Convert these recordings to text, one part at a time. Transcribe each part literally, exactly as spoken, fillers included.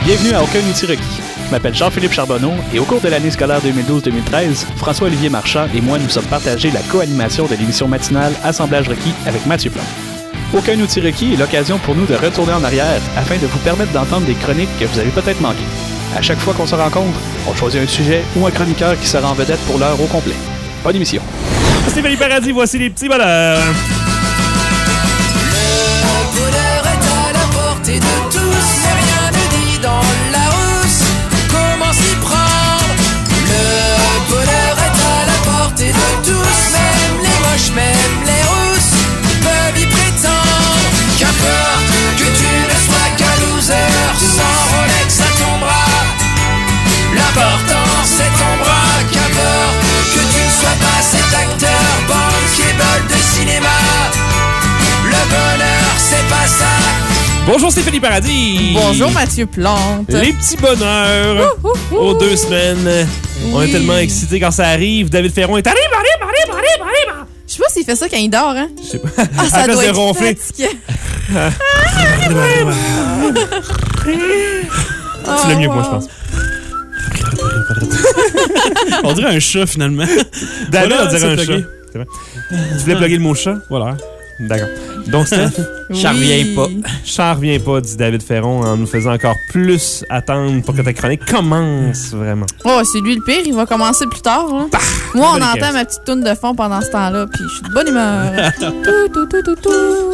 Bienvenue à Aucun outil requis. Je m'appelle Jean-Philippe Charbonneau et au cours de l'année scolaire deux mille douze deux mille treize, François-Olivier Marchand et moi nous sommes partagés la co-animation de l'émission matinale Assemblage requis avec Mathieu Plante. Aucun outil requis est l'occasion pour nous de retourner en arrière afin de vous permettre d'entendre des chroniques que vous avez peut-être manquées. À chaque fois qu'on se rencontre, on choisit un sujet ou un chroniqueur qui sera en vedette pour l'heure au complet. Bonne émission. Stéphanie Paradis, voici les petits bonheurs. Le bonheur est à la portée de tous, mais rien ne dit dans la housse comment s'y prendre. Le bonheur est à la portée de tous, même les moches, même les rousses peuvent y prétendre. Qu'importe que tu ne sois qu'un loser, sans Rolex à ton bras, l'important c'est ton bras. Qu'importe que tu ne sois pas cet acteur bankable de cinéma, le bonheur c'est pas ça. Bonjour Stéphanie Paradis. Bonjour Mathieu Plante. Les petits bonheurs ouh, ouh, ouh. aux deux semaines. Oui. On est tellement excités quand ça arrive. David Ferron est arrive, arrive, arrive, arrive, arrive. Je sais pas s'il fait ça quand il dort, hein? Je sais pas. Ah, ça à doit de être ronfler. Tu l'as mieux que moi, je pense. On dirait un chat, finalement. David, Voilà, on dirait un c'est chat. plugué. C'est vrai. Tu voulais plugger le mot chat? Voilà. D'accord. Donc, Steph, Oui. Char revient pas. Char revient pas, dit David Ferron, en nous faisant encore plus attendre pour que ta chronique commence vraiment. Oh, c'est lui le pire, il va commencer plus tard. Hein. Bah, Moi, on bonne entend équipe. ma petite toune de fond pendant ce temps-là, puis je suis de bonne humeur. Tout, tout, tout, tout, tout.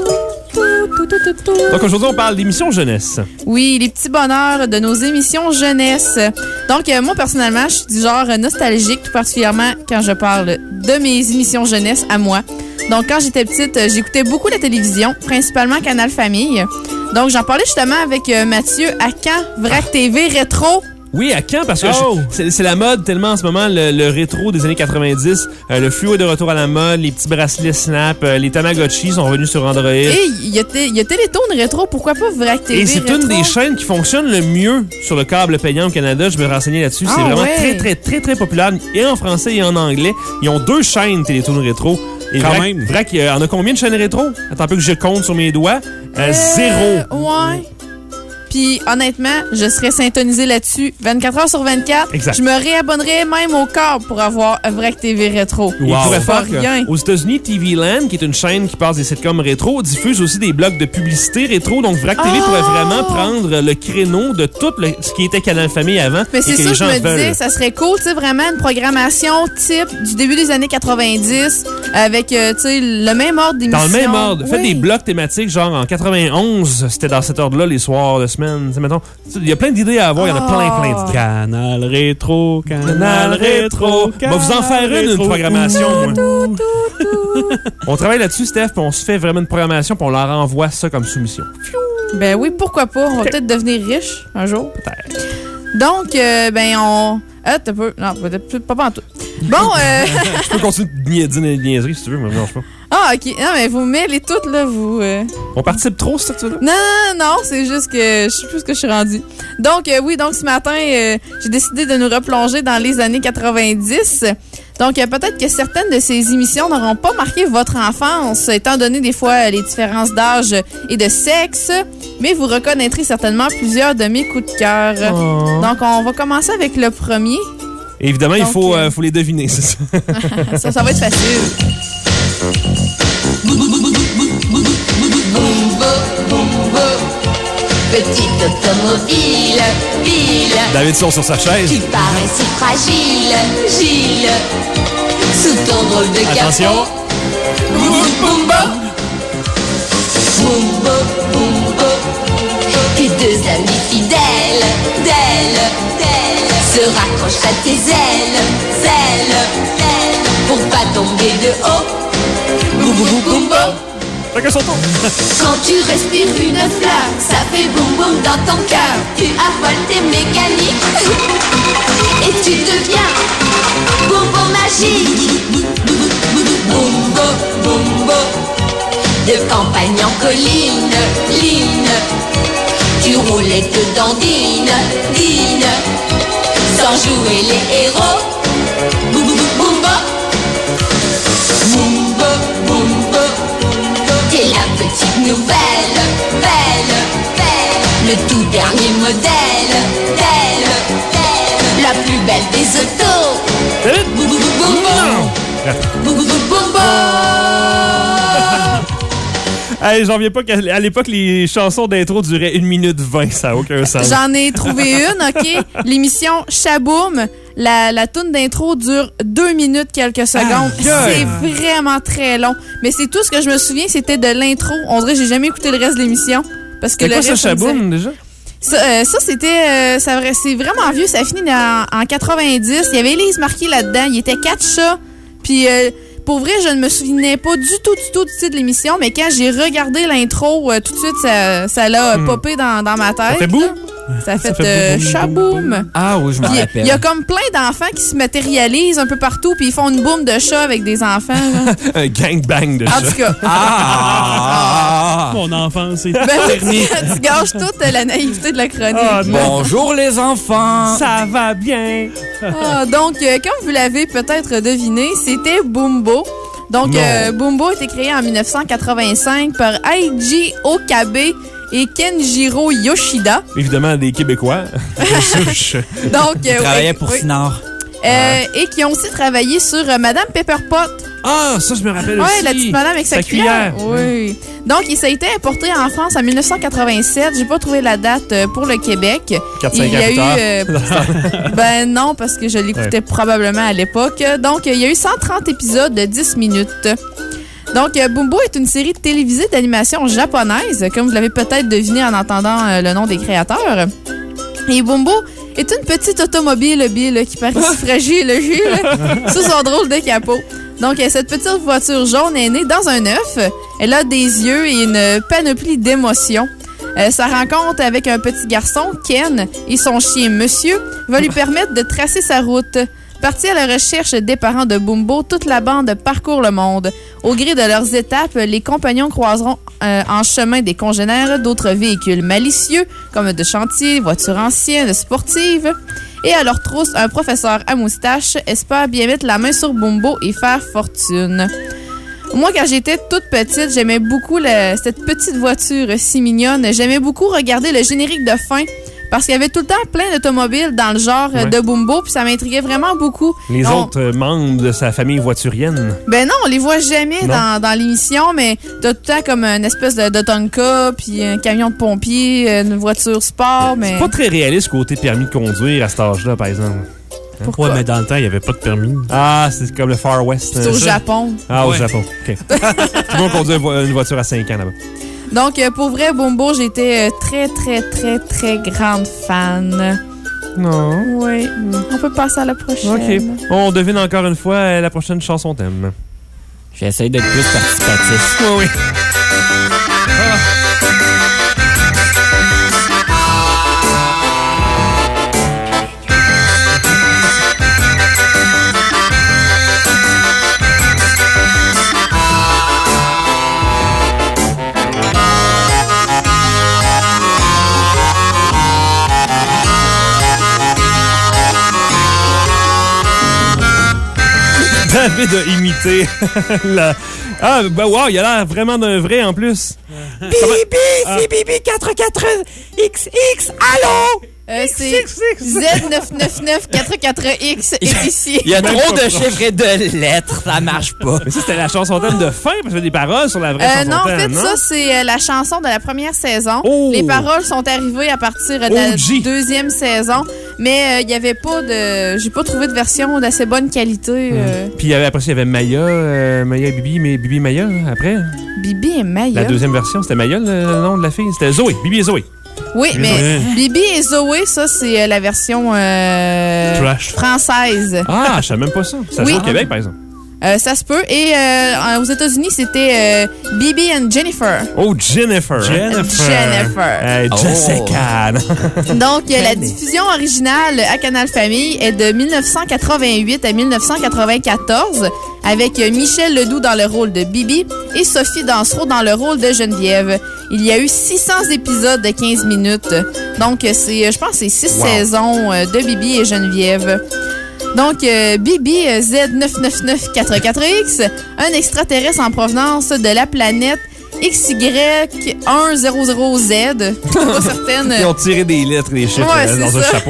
Tout, tout, tout, tout, tout. Donc, aujourd'hui, on parle d'émissions jeunesse. Oui, les petits bonheurs de nos émissions jeunesse. Donc, euh, moi, personnellement, je suis du genre nostalgique, tout particulièrement quand je parle de mes émissions jeunesse à moi. Donc, quand j'étais petite, euh, j'écoutais beaucoup la télévision, principalement Canal Famille. Donc, j'en parlais justement avec euh, Mathieu à quand Vrac T V Rétro. Oui, à quand? Parce que Oh! je- c'est, c'est la mode tellement en ce moment, le, le rétro des années quatre-vingt-dix. Euh, le fluo est de retour à la mode, les petits bracelets Snap, euh, les Tamagotchi sont revenus sur Android. Et il y a, té- il y a Télétoon Rétro, pourquoi pas Vrac T V Et c'est Rétro? une des chaînes qui fonctionne le mieux sur le câble payant au Canada. Je me renseignais là-dessus. Ah, c'est vraiment ouais. très, très, très, très populaire, et en français et en anglais. Ils ont deux chaînes Télétoon Rétro. Et Quand Vrac, même. Vrac, euh, en a combien de chaînes rétro? Attends un peu que je compte sur mes doigts. Euh, Euh, Zéro. Ouais. Puis honnêtement, je serais syntonisé là-dessus vingt-quatre heures sur vingt-quatre. Exact. Je me réabonnerais même au câble pour avoir Vrac T V Rétro. Il Wow. pourrait Pas faire que, rien. aux États-Unis, T V Land, qui est une chaîne qui passe des sitcoms rétro, diffuse aussi des blocs de publicité rétro. Donc, Vrac T V Oh! pourrait vraiment prendre le créneau de tout le- ce qui était Canal Famille avant. Mais et c'est que ça, les je gens me veulent. disais, ça serait cool, tu sais, vraiment une programmation type du début des années quatre-vingt-dix avec, euh, tu sais, le même ordre d'émission. Dans le même ordre. Faites Oui. des blocs thématiques, genre en quatre-vingt-onze, c'était dans cet ordre-là les soirs de semaine. Tu sais, mettons, il y a plein d'idées à avoir, il y en a plein, plein d'idées. Canal rétro, Canal rétro. On va vous en faire une, une programmation, moi. Tout, tout, tout. On travaille là-dessus, Steph, puis on se fait vraiment une programmation, puis on leur envoie ça comme soumission. Ben oui, pourquoi pas. On va peut-être devenir riche un jour. Peut-être. Donc, euh, ben, on. Ah, t'as peu. Non, peut-être pas, pas en tout. Bon, euh. Je peux continuer de nia- dire des niaiseries si tu veux, mais non, je sais pas. Ah, ok. Non, mais vous mêlez toutes, là, vous. euh. On participe trop, c'est ça que tu veux dire? Non, non, non, c'est juste que je sais plus ce que je suis rendue. Donc, euh, oui, donc ce matin, euh, j'ai décidé de nous replonger dans les années quatre-vingt-dix. Donc, euh, peut-être que certaines de ces émissions n'auront pas marqué votre enfance, étant donné des fois euh, les différences d'âge et de sexe, mais vous reconnaîtrez certainement plusieurs de mes coups de cœur. Oh. Donc, on va commencer avec le premier. Évidemment, il Donc, faut, euh, euh, faut les deviner, c'est ça. ça, ça va être facile. Petite automobile, ville, David sort sur sa chaise. tu parais si fragile, Gilles, sous ton drôle de capot. Attention. Boum, boum, boum. Boum, boum, boum, boum. Tes deux amis fidèles, d'elle, d'elle, se raccrochent à tes ailes, ailes, ailes, pour pas tomber de haut. Boum, boum, boum, boum, boum. Chacun son tour. Quand tu respires une fleur, ça fait boum boum dans ton cœur. Tu affoles tes mécaniques et tu deviens boum boum magique. Boum boum boum boum. De campagne en colline, line. Tu roules et te dandines, dine. Sans jouer les héros. Boum boum boum boum. Boum boum boum boum. T'es la petite nouvelle, belle, belle, le tout dernier modèle, Boum boum boum boum boum. Hey, j'en viens pas qu'à à l'époque, les chansons d'intro duraient une minute vingt. Ça n'a aucun sens. J'en ai trouvé une, OK? L'émission Chaboum, la, la toune d'intro dure deux minutes quelques secondes. C'est vraiment très long. Mais c'est tout ce que je me souviens, c'était de l'intro. On dirait que j'ai jamais écouté le reste de l'émission. Parce que C'est le quoi ça, reste, ça me Chaboum, disait- déjà? Ça, euh, ça c'était... euh, ça vra- c'est vraiment vieux. Ça a fini en, en quatre-vingt-dix. Il y avait Élise Marquis là-dedans. Il était quatre chats. Puis... euh, pour vrai, je ne me souvenais pas du tout, du tout du titre de l'émission, mais quand j'ai regardé l'intro, euh, tout de suite, ça, ça l'a Hmm. popé dans, dans ma tête. Ça fait boum? Ça a fait, fait euh, boum, boum, chaboum. Ah oui, je m'en Puis, rappelle. il y a comme plein d'enfants qui se matérialisent un peu partout, puis ils font une boum de chat avec des enfants. là. Un gangbang de En chat. tout cas, Ah! Mon enfance, c'est ben oui, tu, tu gâches toute la naïveté de la chronique. Ah, Bonjour les enfants! Ça va bien. Ah, donc, euh, comme vous l'avez peut-être deviné, c'était Bumbo. Donc, euh, Bumbo a été créé en dix-neuf cent quatre-vingt-cinq par Eiji Okabe et Kenjiro Yoshida. Évidemment, des Québécois. Donc, Ils euh, travaillaient ouais, pour oui. Sinard. Euh, et qui ont aussi travaillé sur euh, Madame Pepperpot. Ah, ça, je me rappelle Oui, aussi. la petite madame avec sa, Sa cuillère. cuillère. Oui. Donc, il- ça a été importé en France en dix-neuf cent quatre-vingt-sept. J'ai pas trouvé la date euh, pour le Québec. quatre Il cinq y ans a plus eu... tard. euh, ben non, parce que je l'écoutais probablement à l'époque. Donc, il y a eu cent trente épisodes de dix minutes. Donc, euh, Bumbo est une série télévisée d'animation japonaise, comme vous l'avez peut-être deviné en entendant euh, le nom des créateurs. Et Bumbo est une petite automobile, Bill, qui paraît si fragile, Jules, sous son drôle de capot. Donc, euh, cette petite voiture jaune est née dans un œuf. Elle a des yeux et une panoplie d'émotions. Euh, sa rencontre avec un petit garçon, Ken, et son chien, Monsieur, va lui permettre de tracer sa route. Partis à la recherche des parents de Bumbo, toute la bande parcourt le monde. Au gré de leurs étapes, les compagnons croiseront euh, en chemin des congénères d'autres véhicules malicieux, comme de chantiers, voitures anciennes, sportives. Et à leur trousse, un professeur à moustache espère bien mettre la main sur Bumbo et faire fortune. Moi, quand j'étais toute petite, j'aimais beaucoup le- cette petite voiture si mignonne. J'aimais beaucoup regarder le générique de fin parce qu'il y avait tout le temps plein d'automobiles dans le genre euh, Ouais. de Bumbo, puis ça m'intriguait vraiment beaucoup. Les On- autres euh, membres de sa famille voiturienne. Ben non, on les voit jamais Non. dans, dans l'émission, mais t'as tout le temps comme une espèce de, de Tonka, puis un camion de pompier, une voiture sport, mais... C'est pas très réaliste côté permis de conduire à cet âge-là, par exemple. Pourquoi? Ouais, mais dans le temps, il n'y avait pas de permis. Ah, c'est comme le Far West. C'est euh, au ça. Japon. Ah, au Ouais. Japon. OK. Tout le monde conduit une vo- une voiture à cinq ans là-bas. Donc, euh, pour vrai, Bumbo, j'étais euh, très, très, très, très grande fan. Non. Oui. On peut passer à la prochaine. OK. On devine encore une fois euh, la prochaine chanson thème. J'essaie d'être plus participatif. Oui, oui. David a imité la... Ah, ben wow, il a l'air vraiment d'un vrai en plus. Bibi, c'est Bibi quatre-vingt-quatre X X, allô? Euh, c'est Z neuf neuf neuf quatre quatre X est ici. Il y a Même trop pas de proche. chiffres et de lettres, ça marche pas. Mais ça, c'était la chanson thème de fin, parce qu'il y a des paroles sur la vraie Euh, chanson non, en thème, fait, non? ça, c'est euh, la chanson de la première saison. Oh! Les paroles sont arrivées à partir de la O G. deuxième saison, mais il n'y avait pas de... J'ai pas trouvé de version d'assez bonne qualité. euh. Puis il y avait- après ça, il y avait Maya, euh, Maya et Bibi, mais Bibi et Maya, hein, après. Bibi et Maya. La deuxième version, c'était Maya, le, le nom de la fille? C'était Zoé, Bibi et Zoé. Oui, mais Ouais. Bibi et Zoé, ça, c'est euh, la version euh, Trash. française. Ah, je savais même pas ça. Ça Oui. joue au Québec, par exemple. Euh, ça se peut. Et euh, aux États-Unis, c'était euh, Bibi and Jennifer. Oh, Jennifer. hein? Jennifer. Jennifer. Euh, Oh. Jessica. Donc, euh, la diffusion originale à Canal Famille est de mille neuf cent quatre-vingt-huit à mille neuf cent quatre-vingt-quatorze, avec euh, Michel Ledoux dans le rôle de Bibi et Sophie Dansereau dans le rôle de Geneviève. Il y a eu six cents épisodes de quinze minutes. Donc, euh, c'est, euh, je pense que c'est six Wow. saisons euh, de Bibi et Geneviève. Donc, euh, Bibi euh, Z neuf neuf neuf quatre quatre X, un extraterrestre en provenance de la planète X Y un zéro zéro Z. Je suis pas certaine. Ils ont tiré des lettres, des chiffres Ouais, euh, c'est dans un ça. chapeau.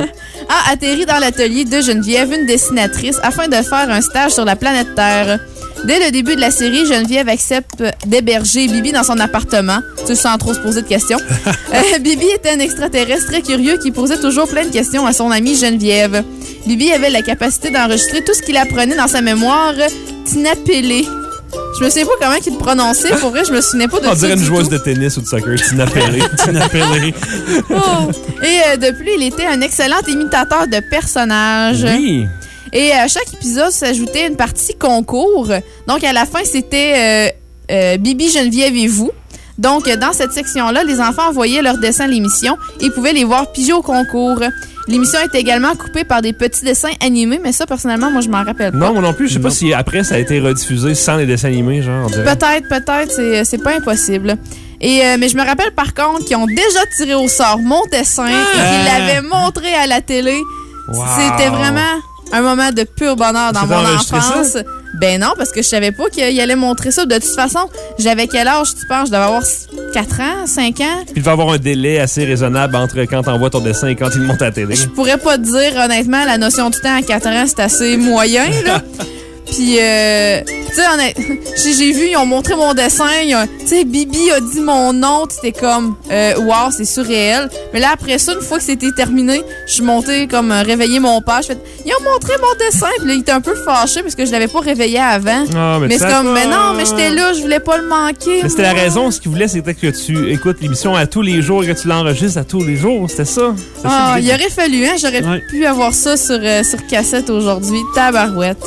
a atterri dans l'atelier de Geneviève, une dessinatrice, afin de faire un stage sur la planète Terre. Dès le début de la série, Geneviève accepte d'héberger Bibi dans son appartement, tu sais, sans trop se poser de questions. euh, Bibi était un extraterrestre très curieux qui posait toujours plein de questions à son amie Geneviève. Bibi avait la capacité d'enregistrer tout ce qu'il apprenait dans sa mémoire tinapélé. Je me souviens pas comment il le prononçait. Pour vrai, je me souvenais pas de ça. On dirait une du joueuse tout. de tennis ou de soccer. Tina Pelé. Tina Pelé. Oh. Et euh, de plus, il était un excellent imitateur de personnages. Oui. Et à chaque épisode s'ajoutait une partie concours. Donc, à la fin, c'était euh, euh, Bibi, Geneviève et vous. Donc, dans cette section-là, les enfants envoyaient leurs dessins à l'émission et pouvaient les voir piger au concours. L'émission est également coupée par des petits dessins animés, mais ça, personnellement, moi, je m'en rappelle pas. Non, moi non plus. Je sais pas si après, ça a été rediffusé sans les dessins animés, genre. on dirait. Peut-être, peut-être, c'est, c'est pas impossible. Et, euh, mais je me rappelle, par contre, qu'ils ont déjà tiré au sort mon dessin et qu'ils l'avaient montré à la télé. Wow. C'était vraiment un moment de pur bonheur dans Tu mon t'as enregistré enfance. Ben non, parce que je savais pas qu'il allait montrer ça. De toute façon, j'avais quel âge, tu penses? Je devais avoir quatre ans, cinq ans? Puis il va y avoir un délai assez raisonnable entre quand t'envoies ton dessin et quand il monte à la télé. Je pourrais pas te dire, honnêtement, la notion du temps à quatre ans, c'est assez moyen, là. Puis, euh, tu sais, honnête, j'ai, j'ai vu, ils ont montré mon dessin. Tu sais, Bibi a dit mon nom. C'était comme, euh, wow, c'est surréel. Mais là, après ça, une fois que c'était terminé, je suis montée comme euh, réveiller mon père. Je fais, ils ont montré mon dessin. Puis là, il était un peu fâché parce que je l'avais pas réveillé avant. Ah, mais mais ça c'est comme, va. mais non, mais j'étais là, je voulais pas le manquer. Mais c'était la moi. raison. Ce qu'il voulait, c'était que tu écoutes l'émission à tous les jours et que tu l'enregistres à tous les jours. C'était ça. C'était ça Ah, l'idée. il aurait fallu, hein? J'aurais Ouais. pu avoir ça sur, euh, sur cassette aujourd'hui. Tabarouette.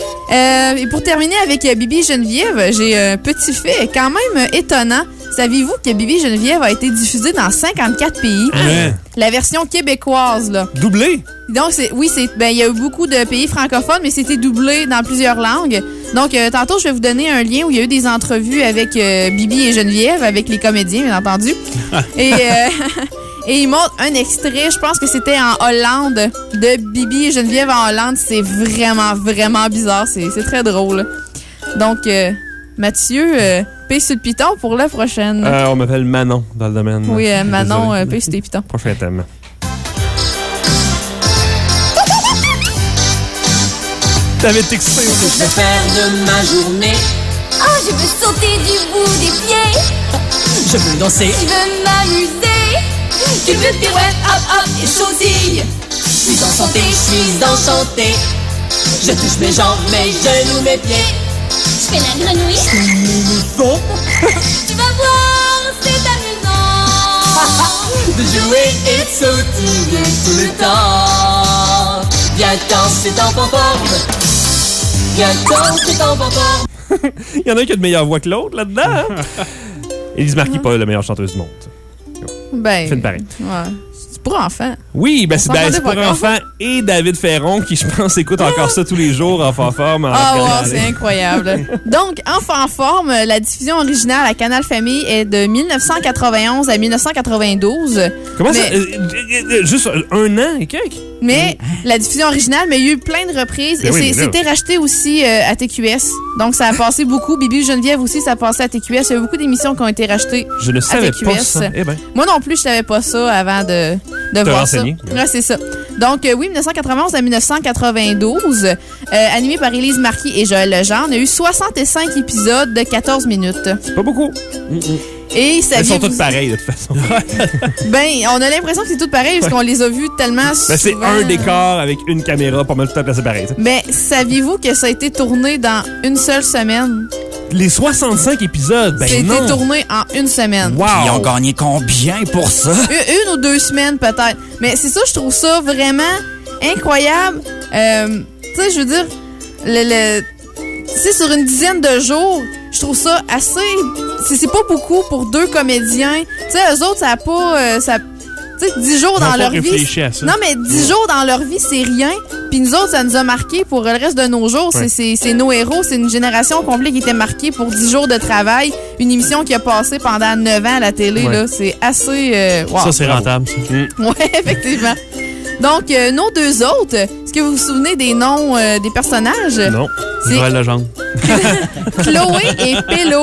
Euh, et pour terminer avec euh, Bibi et Geneviève, j'ai un petit fait quand même euh, étonnant. Saviez-vous que Bibi et Geneviève a été diffusée dans cinquante-quatre pays? Ouais. La version québécoise, là. Doublé. Donc, c'est, oui, c'est, ben, il y a eu beaucoup de pays francophones, mais c'était doublé dans plusieurs langues. Donc, euh, tantôt, je vais vous donner un lien où il y a eu des entrevues avec euh, Bibi et Geneviève, avec les comédiens, bien entendu. et, euh, et ils montrent un extrait, je pense que c'était en Hollande, de Bibi et Geneviève en Hollande. C'est vraiment, vraiment bizarre. C'est, c'est très drôle. Donc, euh, Mathieu, euh, paye sur le piton pour la prochaine. Euh, on m'appelle Manon dans le domaine. oui, euh, Manon, Désolé. euh, paye sur tes pitons. Prochain thème. T'avais texté Que aussi. je vais faire de ma journée. Oh, je veux sauter du bout des pieds. Je veux danser. Je veux m'amuser. Tu veux pirouette, hop hop et sautille. Je suis enchantée, je suis enchantée. Je touche mes jambes, mes genoux, mes pieds. Je fais la grenouille. Bon, Tu vas voir, c'est amusant. de jouer et de sautiller tout le temps. Viens danser en fanforme. Viens danser en fanforme. Il y en a un qui a de meilleure voix que l'autre là-dedans. Hein? Élise Marquis, pas la meilleure chanteuse du monde. Ben, Fait une pareille. ouais. C'est pour enfants. Oui, ben c'est, ben, s'entendait c'est pour pas encore. enfants et David Ferron qui, je pense, écoute encore ça tous les jours en fanforme. en Ah regardant ouais, aller. c'est incroyable. Donc, Enfant en forme, la diffusion originale à Canal Famille est de dix-neuf cent quatre-vingt-onze à dix-neuf cent quatre-vingt-douze. Comment ça? Mais- euh, euh, euh, juste un an et quelques? Mais la diffusion originale, mais il y a eu plein de reprises. Ben et oui, c'est- mais là- c'était racheté aussi euh, à T Q S. Donc, ça a passé beaucoup. Bibi Geneviève aussi, ça a passé à T Q S. Il y a eu beaucoup d'émissions qui ont été rachetées. Je ne savais T Q pas S. ça. Eh ben. Moi non plus, je savais pas ça avant de, de Te voir renseigner. ça. Ouais, c'est ça. Donc, euh, oui, dix-neuf cent quatre-vingt-onze à dix-neuf cent quatre-vingt-douze, euh, animé par Élise Marquis et Joël Legendre. Il y a eu soixante-cinq épisodes de quatorze minutes. C'est pas beaucoup. Et ça Elles sont vient toutes vous- pareilles, de toute façon. Ben, on a l'impression que c'est tout pareil parce qu'on les a vus tellement Ben, c'est souvent. un décor avec une caméra, pas mal tout à placé pareil. t'sais. Mais saviez-vous que ça a été tourné dans une seule semaine? Les soixante-cinq épisodes, ben ça a non. été tourné en une semaine. Wow. Ils ont gagné combien pour ça? Une, une ou deux semaines peut-être. Mais c'est ça, je trouve ça vraiment incroyable. Euh, tu sais, je veux dire, le, le tu sais, sur une dizaine de jours, je trouve ça assez... C'est c'est pas beaucoup pour deux comédiens. Tu sais, eux autres, ça a pas... euh, ça, tu sais, dix jours Ils ont dans pas leur vie... réfléchi à ça. Non, mais dix jours dans leur vie, c'est rien. Puis nous autres, ça nous a marqué pour le reste de nos jours. C'est- Ouais. C'est c'est nos héros. C'est une génération complète qui était marquée pour dix jours de travail. Une émission qui a passé pendant neuf ans à la télé. Ouais. là. C'est assez... euh, wow. Ça, c'est bravo. rentable, ça. Ouais, effectivement. Donc, euh, nos deux autres, est-ce que vous vous souvenez des noms euh, des personnages? Non. C'est Joël Legendre. Chloé et Pélo.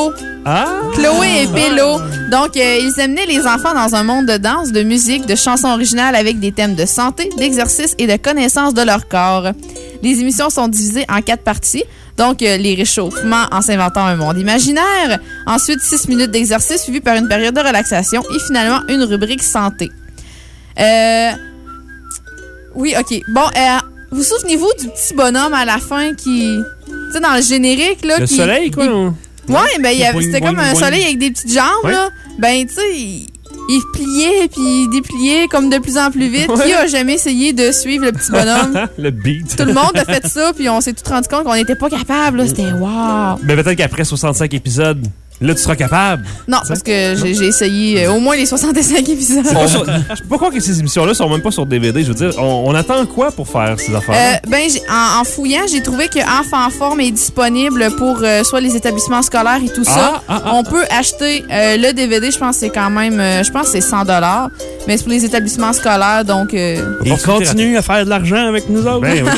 Ah! Chloé et Bello. Donc, euh, ils amenaient les enfants dans un monde de danse, de musique, de chansons originales avec des thèmes de santé, d'exercice et de connaissance de leur corps. Les émissions sont divisées en quatre parties. Donc, euh, les réchauffements en s'inventant un monde imaginaire. Ensuite, six minutes d'exercice suivi par une période de relaxation. Et finalement, une rubrique santé. Euh... Oui, OK. Bon, euh, vous souvenez-vous du petit bonhomme à la fin qui... Tu sais, dans le générique, là... Le qui, soleil, quoi? il... On... Ouais, ben, il y avait, Boing, c'était boing, comme un boing. soleil avec des petites jambes, Ouais. là. Ben, tu sais, il, il pliait puis il dépliait comme de plus en plus vite. Ouais. Qui a jamais essayé de suivre le petit bonhomme? Le beat. Tout le monde a fait ça, puis on s'est tout rendu compte qu'on n'était pas capable, là. C'était wow! Ben, peut-être qu'après soixante-cinq épisodes, là, tu seras capable. Non, parce que j'ai, j'ai essayé euh, au moins les soixante-cinq épisodes. Pas sur- Je peux pas croire que ces émissions-là sont même pas sur D V D. Je veux dire, on, on attend quoi pour faire ces affaires? Euh, ben, j'ai- en, en fouillant, j'ai trouvé que Enfant Forme est disponible pour euh, soit les établissements scolaires et tout ça. Ah, ah, ah. On peut acheter euh, le D V D, je pense que c'est quand même, euh, je pense que c'est cent dollars, mais c'est pour les établissements scolaires, donc... euh, Il continue à faire de l'argent avec nous autres. Ben, oui.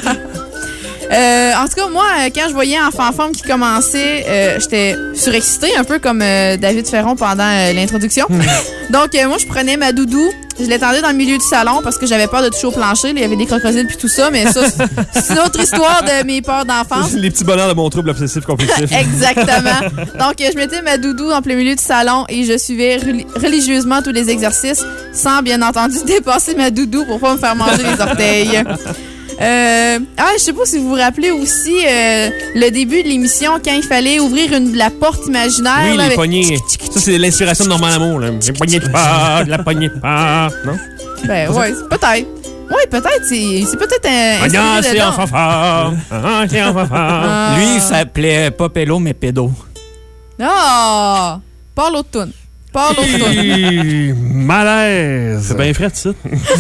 Euh, en tout cas, moi, euh, quand je voyais Enfant Forme qui commençait, euh, j'étais surexcitée, un peu comme euh, David Ferron pendant euh, l'introduction. Donc, euh, moi, je prenais ma doudou, je l'étendais dans le milieu du salon parce que j'avais peur de toucher au plancher. Là, il y avait des crocodiles puis tout ça, mais ça, c'est- c'est une autre histoire de mes peurs d'enfance. Les petits bonheurs de mon trouble obsessif-compulsif. Exactement. Donc, euh, je mettais ma doudou en plein milieu du salon et je suivais reli- religieusement tous les exercices sans, bien entendu, dépasser ma doudou pour pas me faire manger les orteils. Euh, ah, je sais pas si vous vous rappelez aussi euh, le début de l'émission quand il fallait ouvrir une, la porte imaginaire. Oui, là, les avec- poignées. Ça, c'est l'inspiration de Normand Lamour. Là. Les poignées de porte, la poignée de porte. Non? Ben ouais, c'est- peut-être. Oui, peut-être. C'est, c'est peut-être un. Ah, inspiré c'est dedans. enfant fort. Ah, c'est enfant fort. Ah. Lui, il s'appelait pas Pélo, mais Pédo. Ah! Pas l'autre toune. Pas l'autre toune. Hi, malaise. C'est bien frais, ça.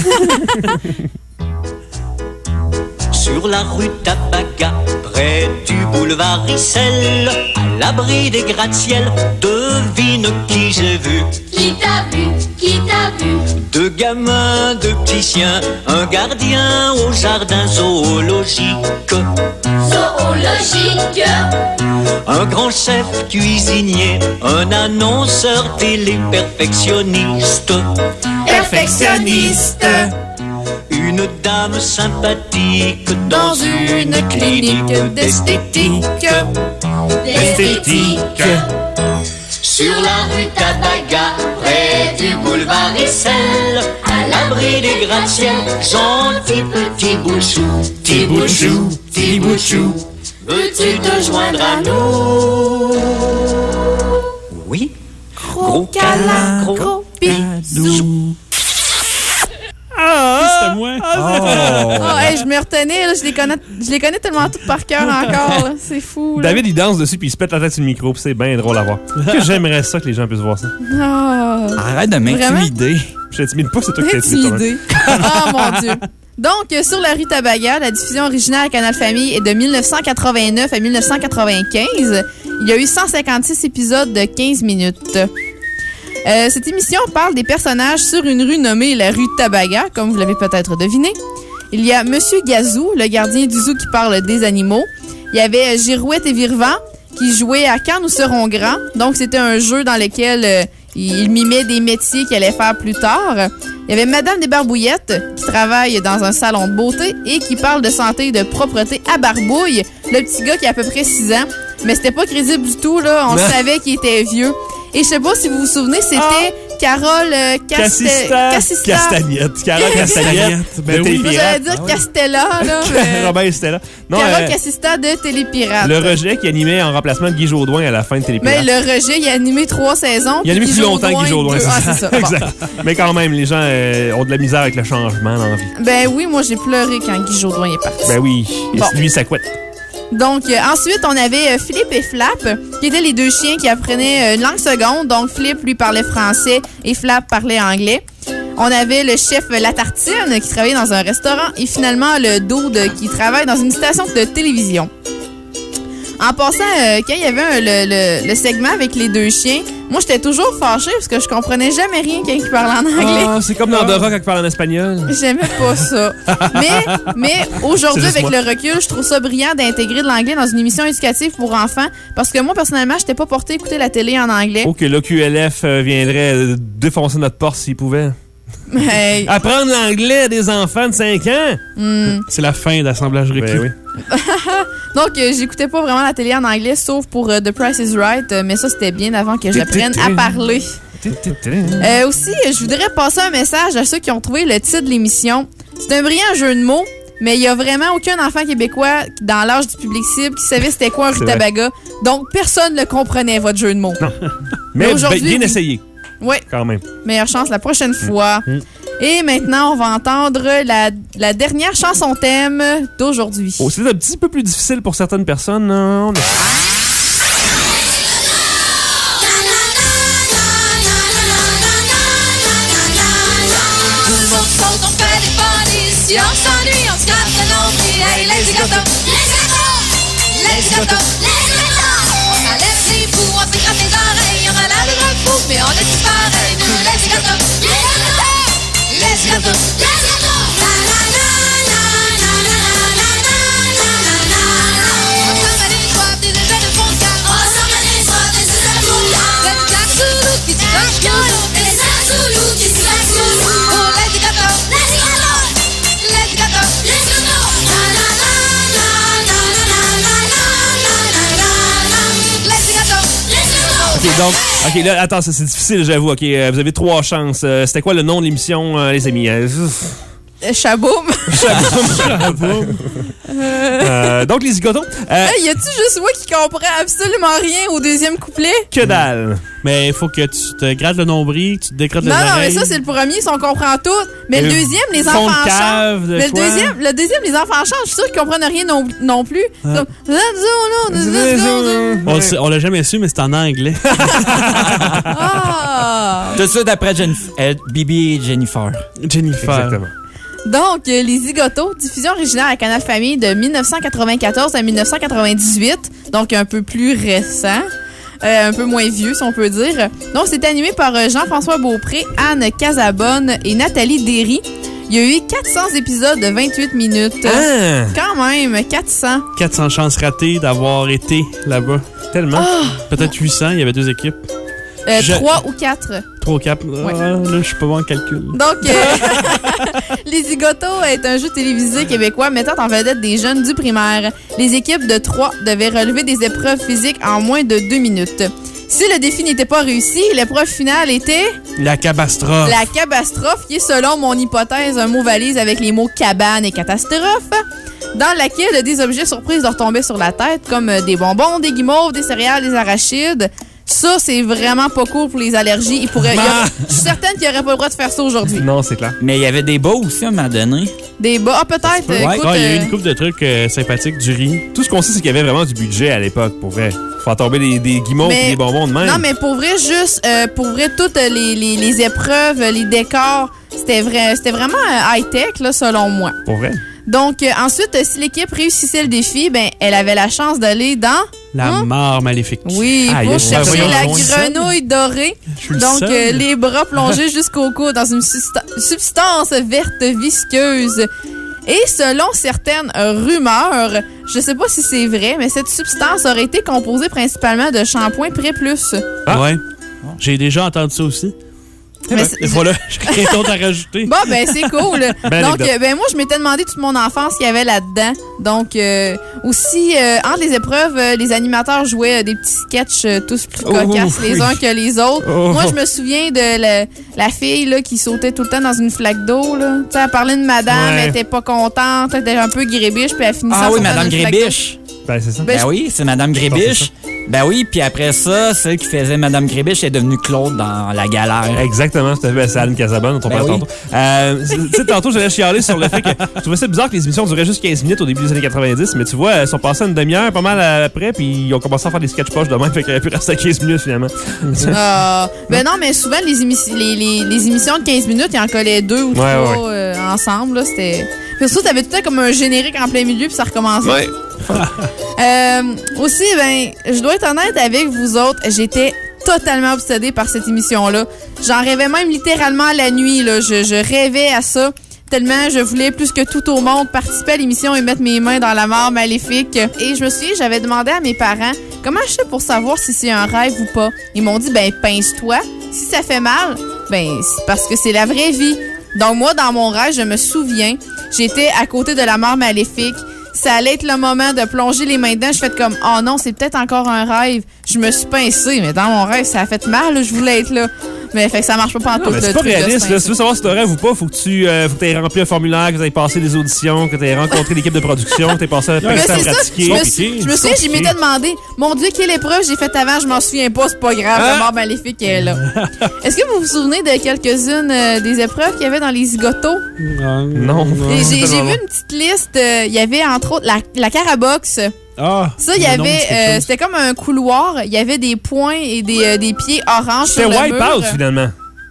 Sur la rue Tabaga, près du boulevard Issel, à l'abri des gratte-ciel, devine qui j'ai vu. Qui t'a vu? Qui t'a vu? Deux gamins, deux petits chiens, un gardien au jardin zoologique. Zoologique. Un grand chef cuisinier, un annonceur télé perfectionniste. Perfectionniste. Une dame sympathique Dans une clinique d'esthétique. D'esthétique. Sur la rue Tabaga, près du boulevard Issel, à l'abri des gratte-ciel, gentil petit bouchou, petit bouchou, petit bouchou, veux-tu te joindre à nous? Oui, gros câlin, gros bisou. C'était moi. Ah, hey, je me retenais, là, je les connais, je les connais tellement toutes par cœur encore. Là. C'est fou. Là. David, il danse dessus puis il se pète la tête sur le micro. Puis c'est bien drôle à voir. Que j'aimerais ça que les gens puissent voir ça. Ah. Arrête de m'intimider. Je t'intimide pas, c'est toi qui t'intimides. toi-même. Intimidé. Ah, mon Dieu. Donc, euh, sur la rue Tabaga, la diffusion originale à Canal Famille est de dix-neuf cent quatre-vingt-neuf à dix-neuf cent quatre-vingt-quinze. Il y a eu cent cinquante-six épisodes de quinze minutes. Euh, cette émission parle des personnages sur une rue nommée la rue Tabaga, comme vous l'avez peut-être deviné. Il y a Monsieur Gazou, le gardien du zoo qui parle des animaux. Il y avait Girouette et Virvant qui jouaient à Quand nous serons grands. Donc, c'était un jeu dans lequel euh, il mimait des métiers qu'il allait faire plus tard. Il y avait Madame des Barbouillettes qui travaille dans un salon de beauté et qui parle de santé et de propreté à Barbouille. Le petit gars qui a à peu près six ans. Mais c'était pas crédible du tout, là. On savait qu'il était vieux. Et je sais pas si vous vous souvenez, c'était Carole euh, Castel- Cassista. Cassista. Castagnette. Carole Castagnette. Ben de oui. Moi, j'allais dire Castella, là. mais- Robin Stella. Non, Carole euh, Cassista de Télépirate. le rejet qui animait en remplacement de Guy Jodoin à la fin de Mais Télépirate. le rejet, il a animé trois saisons. Il a animé puis plus longtemps que Guy Jodoin, deux. c'est Ah, ça. c'est ça. Bon. Exact. Mais quand même, les gens euh, ont de la misère avec le changement dans la vie. Ben oui, moi, j'ai pleuré quand Guy Jodoin est parti. Ben oui, et Bon. lui, ça couette. Donc, euh, ensuite, on avait euh, Philippe et Flap, qui étaient les deux chiens qui apprenaient euh, une langue seconde. Donc, Flip, lui, parlait français et Flap parlait anglais. On avait le chef La Tartine, qui travaillait dans un restaurant. Et finalement, le Dude, qui travaille dans une station de télévision. En passant, euh, quand il y avait un- le, le- le segment avec les deux chiens, moi, j'étais toujours fâchée parce que je comprenais jamais rien quand ils parlaient en anglais. Ah, c'est comme dans Dora quand ils parlent en espagnol. J'aimais pas ça. Mais, mais aujourd'hui, C'est juste avec moi. le recul, je trouve ça brillant d'intégrer de l'anglais dans une émission éducative pour enfants parce que moi, personnellement, j'étais pas portée à écouter la télé en anglais. Oh, que l'O Q L F euh, viendrait euh, défoncer notre porte s'il pouvait. Hey. Apprendre l'anglais à des enfants de cinq ans? Hmm. C'est la fin d'assemblage Ricky. Ben oui. Donc, euh, j'écoutais pas vraiment la télé en anglais, sauf pour euh, The Price is Right, euh, mais ça, c'était bien avant que j'apprenne à parler. Euh, aussi, je voudrais passer un message à ceux qui ont trouvé le titre de l'émission. C'est un brillant jeu de mots, mais il y a vraiment aucun enfant québécois dans l'âge du public cible qui savait c'était quoi un C'est rutabaga. Donc, personne ne le comprenait, votre jeu de mots. Mais, Mais aujourd'hui, ben, bien oui. essayé, Oui, quand même. meilleure chance la prochaine fois. Mm. Et maintenant, on va entendre la, la dernière chanson thème d'aujourd'hui. Oh, c'est un petit peu plus difficile pour certaines personnes. Non? Tout le monde saute, on fait des folies. Si on s'ennuie, on se gratte le nombril. Hey, les zigotos, les zigotos, les zigotos, les zigotos. On enlève les bouts, on s'écrase les oreilles. On a la le fou, mais on est tous pareils. Nous, les zigotos, les zigotos, les zigotos, les zigotos. La la la la la la la la la la la la. On s'en va des soirs, des effets de fond de carte. On s'en va des soirs, des effets de fond de carte. C'est du clap zoulou qui se cloche yolo. Et les clap zoulou qui se cloche yolo. Oh, les zigotos, les zigotos, les zigotos, les zigotos. La la la la la la la la la la la la. Les zigotos, les zigotos. OK, donc, OK, là, attends, ça, c'est difficile, j'avoue. OK, euh, vous avez trois chances. Euh, C'était quoi le nom de l'émission, euh, les amis? Euh, Euh, Chaboum. euh, donc, les zigotons. Euh, Hey, y a-tu juste moi qui comprends absolument rien au deuxième couplet? que dalle. Mais il faut que tu te grattes le nombril, que tu te dégrattes Non, les non, mais oreilles. ça, c'est le premier, si on comprend tout. Mais le Euh, deuxième, les fond de enfants cave, chantent. de Mais le quoi? deuxième, le deuxième, les enfants chantent. Je suis sûre qu'ils comprennent rien non, non plus. Comme, On, sait- on l'a jamais su, mais c'est en anglais. Ah! Tout de suite après Jennifer, euh, Bibi et Jennifer. Jennifer. Exactement. Donc, euh, Les Zigotos, diffusion originale à Canal Famille de mille neuf cent quatre-vingt-quatorze à mille neuf cent quatre-vingt-dix-huit, donc un peu plus récent. Euh, un peu moins vieux, si on peut dire. Donc, c'est animé par euh, Jean-François Beaupré, Anne Casabonne et Nathalie Derry. Il y a eu quatre cents épisodes de vingt-huit minutes. Ah, Quand même, quatre cents. quatre cents chances ratées d'avoir été là-bas. tellement. Peut-être huit cents, il y avait deux équipes. Euh, Je- Trois ou quatre. Trois cap. Ah, là, je suis pas bon en calcul. Donc, euh, Les Zigotos est un jeu télévisé québécois mettant en vedette des jeunes du primaire. Les équipes de trois devaient relever des épreuves physiques en moins de deux minutes. Si le défi n'était pas réussi, l'épreuve finale était La cabastrophe. la cabastrophe, qui est, selon mon hypothèse, un mot valise avec les mots cabane et catastrophe, dans laquelle des objets surprises leur tombaient sur la tête, comme euh, des bonbons, des guimauves, des céréales, des arachides. Ça, c'est vraiment pas cool pour les allergies. Il pourrait, il y a- je suis certaine qu'il n'y aurait pas le droit de faire ça aujourd'hui. Non, c'est clair. Mais il y avait des beaux aussi à un moment donné. Des bas, ah, peut-être. euh, Ouais. écoute, Ah, il y a eu euh, une couple de trucs euh, sympathiques, du riz. Tout ce qu'on sait, c'est qu'il y avait vraiment du budget à l'époque, pour vrai. Faut tomber des, des guimauves Mais- et des bonbons de même. Non, mais pour vrai, juste, euh, pour vrai, toutes les, les, les épreuves, les décors, c'était vrai, c'était vraiment euh, high-tech, là, selon moi. Pour vrai. Donc, euh, ensuite, euh, si l'équipe réussissait le défi, ben, elle avait la chance d'aller dans... La Hein? mort maléfique. Oui, Ah, il y pour a- chercher voyons, la on le sait. grenouille dorée. Je suis le Donc, seul. euh, les bras plongés jusqu'au cou dans une substa- substance verte visqueuse. Et selon certaines rumeurs, je sais pas si c'est vrai, mais cette substance aurait été composée principalement de shampoing Pré-Plus. Ah. Ouais. J'ai déjà entendu ça aussi. Mais c'est- Et voilà, j'ai rien d'autre à rajouter. Bon, ben c'est cool. Belle Donc, anecdote. euh, ben moi, je m'étais demandé toute mon enfance ce qu'il y avait là-dedans. Donc, euh, aussi, euh, entre les épreuves, euh, les animateurs jouaient euh, des petits sketchs euh, tous plus Oh, cocasses les oui. uns que les autres. Oh. Moi, je me souviens de la, la fille là, qui sautait tout le temps dans une flaque d'eau. là. Tu sais, elle parlait de madame, Ouais. elle était pas contente, elle était un peu grébiche, puis elle finissait Ah en oui, sautant Madame dans une flaque d'eau. Grébiche. Ben, c'est ça. Ben, Ben je- oui, c'est Madame Grébiche. Ben oui, puis après ça, celle qui faisait Madame Grébiche est devenue Claude dans La Galère. Exactement, c'était c'est Anne Casabonne dont on Ben parlait oui. tantôt. Euh, tu sais, tantôt, j'allais chialer sur le fait que je trouvais ça bizarre que les émissions duraient juste quinze minutes au début des années quatre-vingt-dix, mais tu vois, elles sont passées à une demi-heure, pas mal après, puis ils ont commencé à faire des sketch poches de même, fait qu'il aurait pu rester à quinze minutes finalement. Ah, ben non, mais souvent, les, émis- les, les, les émissions de quinze minutes, il en collait deux ou Ouais, trois ouais. euh, ensemble. Là, c'était... Puis surtout, t'avais tout le temps comme un générique en plein milieu, puis ça recommençait. Euh, aussi, ben, je dois être honnête avec vous autres, j'étais totalement obsédée par cette émission-là. J'en rêvais même littéralement la nuit, là. Je, je rêvais à ça. Tellement je voulais plus que tout au monde participer à l'émission et mettre mes mains dans la mort maléfique. Et je me souviens, j'avais demandé à mes parents comment je fais pour savoir si c'est un rêve ou pas. Ils m'ont dit, ben pince-toi. Si ça fait mal, ben c'est parce que c'est la vraie vie. Donc moi, dans mon rêve, je me souviens, j'étais à côté de la mort maléfique. Ça allait être le moment de plonger les mains dedans. Je fais comme, oh non, c'est peut-être encore un rêve. Je me suis pincée, mais dans mon rêve, ça a fait mal. Là, je voulais être là. Mais fait que ça marche pas pantoute. Non, mais c'est pas réaliste. Là. Si tu veux savoir si c'est un rêve ou pas, faut que tu euh, faut que aies rempli un formulaire, que tu aies passé des auditions, que tu aies rencontré l'équipe de production, que tu aies passé un peu de temps à pratiquer. Je me suis, je me souviens, j'y m'étais demandé, mon Dieu, quelle épreuve j'ai faite avant, je m'en souviens pas, c'est pas grave, la mort maléfique est là. Est-ce que vous vous souvenez de quelques-unes euh, des épreuves qu'il y avait dans les zigotos? Non. non. J'ai vu une petite liste. Il euh, y avait entre autres la, la Carabox. Ah, ça, il y avait, euh, c'était comme un couloir. Il y avait des points et des, euh, des pieds oranges sur le mur. C'était Wipeout, finalement.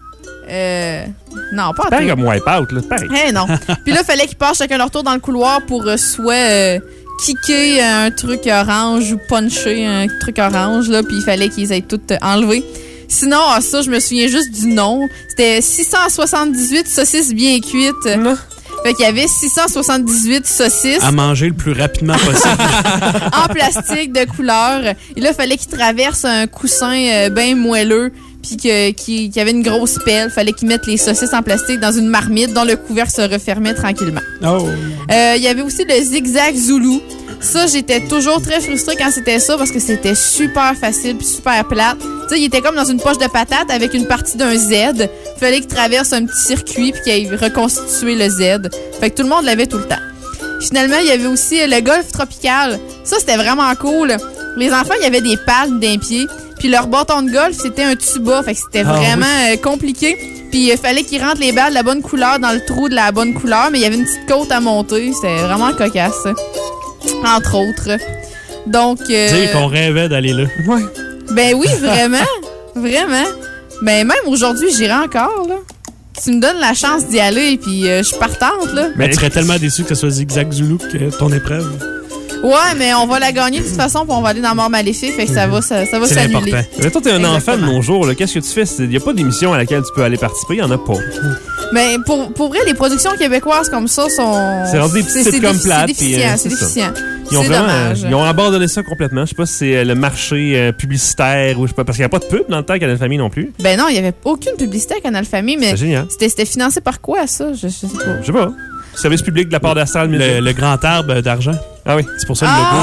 Euh, non, pas pareil comme Wipeout, là. Pareil. Eh non. Puis là, il fallait qu'ils passent chacun leur tour dans le couloir pour euh, soit euh, kicker un truc orange ou puncher un truc orange, là. Puis il fallait qu'ils aient tout euh, enlevé. Sinon, ah, ça, je me souviens juste du nom. C'était six cent soixante-dix-huit saucisses bien cuites. Non. Fait qu'il y avait six cent soixante-dix-huit saucisses. À manger le plus rapidement possible. En plastique de couleur. Et là, il fallait qu'ils traversent un coussin euh, bien moelleux. Puis qu'il qui, qui avait une grosse pelle. Fallait qu'ils mettent les saucisses en plastique dans une marmite dont le couvercle se refermait tranquillement. Oh. Euh, il y avait aussi le zigzag Zoulou. Ça, j'étais toujours très frustrée quand c'était ça parce que c'était super facile puis super plate. Tu sais, il était comme dans une poche de patate avec une partie d'un Z. Il fallait qu'il traverse un petit circuit puis qu'il aille reconstituer le Z. Fait que tout le monde l'avait tout le temps. Finalement, il y avait aussi le golf tropical. Ça, c'était vraiment cool. Les enfants, il y avait des palmes d'un pied. Puis leur bâton de golf, c'était un tuba. Fait que c'était ah, vraiment oui. euh, compliqué. Puis il fallait qu'ils rentrent les balles de la bonne couleur dans le trou de la bonne couleur. Mais il y avait une petite côte à monter. C'était vraiment cocasse. Entre autres. Donc... Euh, dire qu'on rêvait d'aller là. Ouais. Ben oui, vraiment. Vraiment. Ben même aujourd'hui, j'irai encore, là. Tu me donnes la chance d'y aller, puis euh, je suis partante, là. Mais tu serais tellement déçu que ce soit Zigzag Zoulou que ton épreuve. Ouais, mais on va la gagner de toute façon, puis on va aller dans Mort Maléfique, fait que ça va, ça, ça va c'est s'annuler. Important. Mais toi, t'es un Exactement. enfant de nos jours, là. Qu'est-ce que tu fais? Il n'y a pas d'émission à laquelle tu peux aller participer, il n'y en a pas. Mais pour, pour vrai, les productions québécoises comme ça sont... C'est rendu des petites sitcoms plates. C'est déficient, euh, c'est déficient. Ils ont, c'est vraiment, dommage. Euh, ils ont abandonné ça complètement. Je sais pas si c'est le marché euh, publicitaire ou je sais pas, parce qu'il n'y a pas de pub dans le temps à Canal Famille non plus. Ben non, il n'y avait aucune publicité à Canal Famille, mais c'était, c'était financé par quoi, ça? Je, je sais pas. Je sais pas. Service public de la part d'Astral. Le, le grand arbre d'argent. Ah oui. C'est pour ça le logo.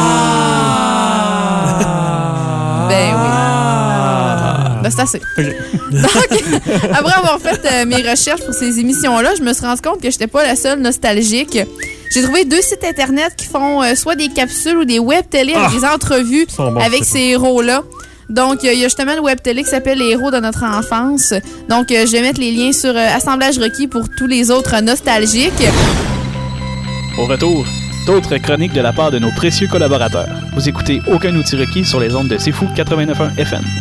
Ah! Ben oui. Ben, c'est assez. Okay. Donc, après avoir fait euh, mes recherches pour ces émissions-là, je me suis rendu compte que j'étais pas la seule nostalgique. J'ai trouvé deux sites Internet qui font euh, soit des capsules ou des web-télé avec ah! des entrevues bon, avec ces héros-là. Donc, il euh, y a justement le web-télé qui s'appelle Les héros de notre enfance. Donc, euh, je vais mettre les liens sur euh, Assemblage requis pour tous les autres nostalgiques. Au retour, d'autres chroniques de la part de nos précieux collaborateurs. Vous écoutez Aucun outil requis sur les ondes de C'est Fou quatre-vingt-neuf point un F M.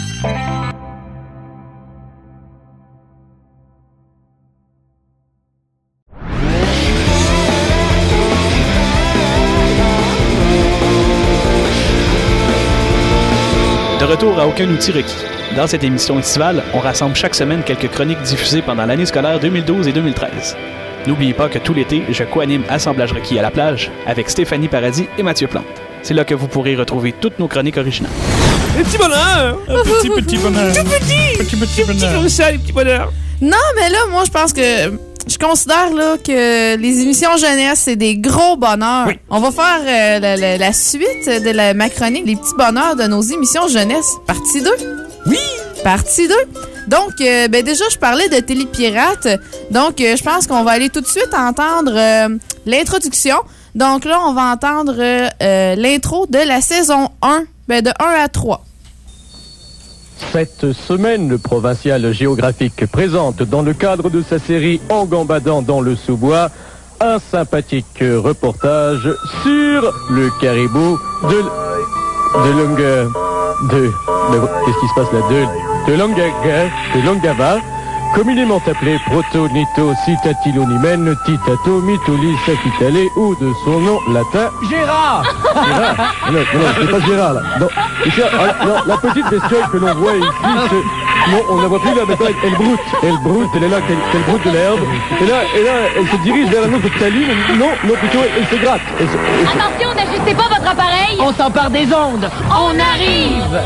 De retour à Aucun outil requis. Dans cette émission estivale, on rassemble chaque semaine quelques chroniques diffusées pendant l'année scolaire deux mille douze et deux mille treize. N'oubliez pas que tout l'été, je co-anime Assemblage requis à la plage avec Stéphanie Paradis et Mathieu Plante. C'est là que vous pourrez retrouver toutes nos chroniques originales. Un petit bonheur! Un petit, petit bonheur! Tout petit! Petit, petit bonheur! Petit comme ça, les petits bonheurs! Non, mais là, moi, je pense que... Je considère là, que les émissions jeunesse, c'est des gros bonheurs. Oui. On va faire euh, la, la, la suite de la, ma chronique, les petits bonheurs de nos émissions jeunesse. Partie deux. Oui! Partie deux. Donc, euh, ben déjà, je parlais de Télépirate. Donc, euh, je pense qu'on va aller tout de suite entendre euh, l'introduction. Donc là, on va entendre euh, euh, l'intro de la saison un, ben, de un à trois. Cette semaine, le provincial géographique présente, dans le cadre de sa série En gambadant dans le sous-bois, un sympathique reportage sur le caribou de... de Longue... de... de qu'est-ce qui se passe là? De, de Longaga, de Longava, communément appelé Proto-Nito Citatilonimen Titato Mitolis Acitale ou de son nom latin Gérard. Gérard. Non, non, c'est pas Gérard là. Non, ici, ah, non, la petite bestiole que l'on voit ici, c'est... Non, on ne la voit plus là, maintenant elle broute. Elle broute, elle est là, elle, elle broute de l'herbe. Et là, et là, elle se dirige vers un autre talis, mais non, non, plutôt elle, elle se gratte. Elle se, elle se... Attention, n'ajustez pas votre appareil. On s'empare des ondes. On arrive.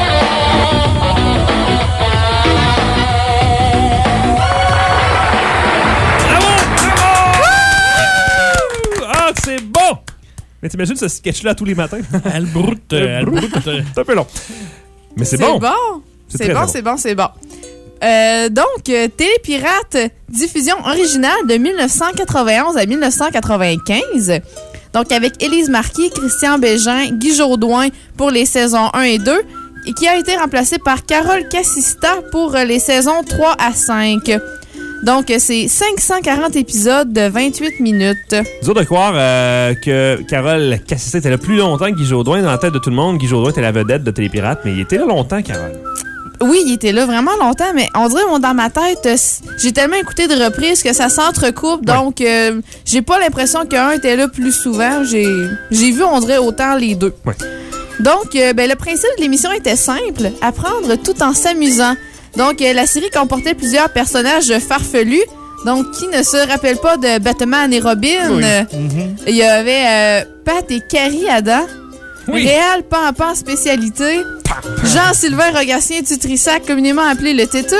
Ah, c'est bon! Mais t'imagines ce sketch-là tous les matins? Elle broute, elle broute. C'est un peu long. Mais c'est bon. C'est bon. C'est C'est très bon, bon. c'est bon, c'est bon. Euh, donc, euh, Télépirate, diffusion originale de dix-neuf cent quatre-vingt-onze à dix-neuf cent quatre-vingt-quinze. Donc, avec Élise Marquis, Christian Bégin, Guy Jodoin pour les saisons un et deux, et qui a été remplacé par Carole Cassista pour euh, les saisons trois à cinq. Donc, euh, c'est cinq cent quarante épisodes de vingt-huit minutes. Dur de croire euh, que Carole Cassista était là plus longtemps que Guy Jodoin dans la tête de tout le monde. Guy Jodoin était la vedette de Télépirate, mais il était là longtemps, Carole. Oui, il était là vraiment longtemps, mais on dirait, moi, dans ma tête, euh, j'ai tellement écouté de reprises que ça s'entrecoupe, Ouais. donc euh, j'ai pas l'impression qu'un était là plus souvent. J'ai j'ai vu, on dirait, autant les deux. Ouais. Donc, euh, ben, le principe de l'émission était simple, apprendre tout en s'amusant. Donc, euh, la série comportait plusieurs personnages farfelus. Donc, qui ne se rappelle pas de Batman et Robin? Oui. Euh, Il y avait euh, Pat et Carrie Adam. Oui. Réal Pampan spécialité. Jean-Sylvain Rogatien du Trissac, communément appelé le têteux.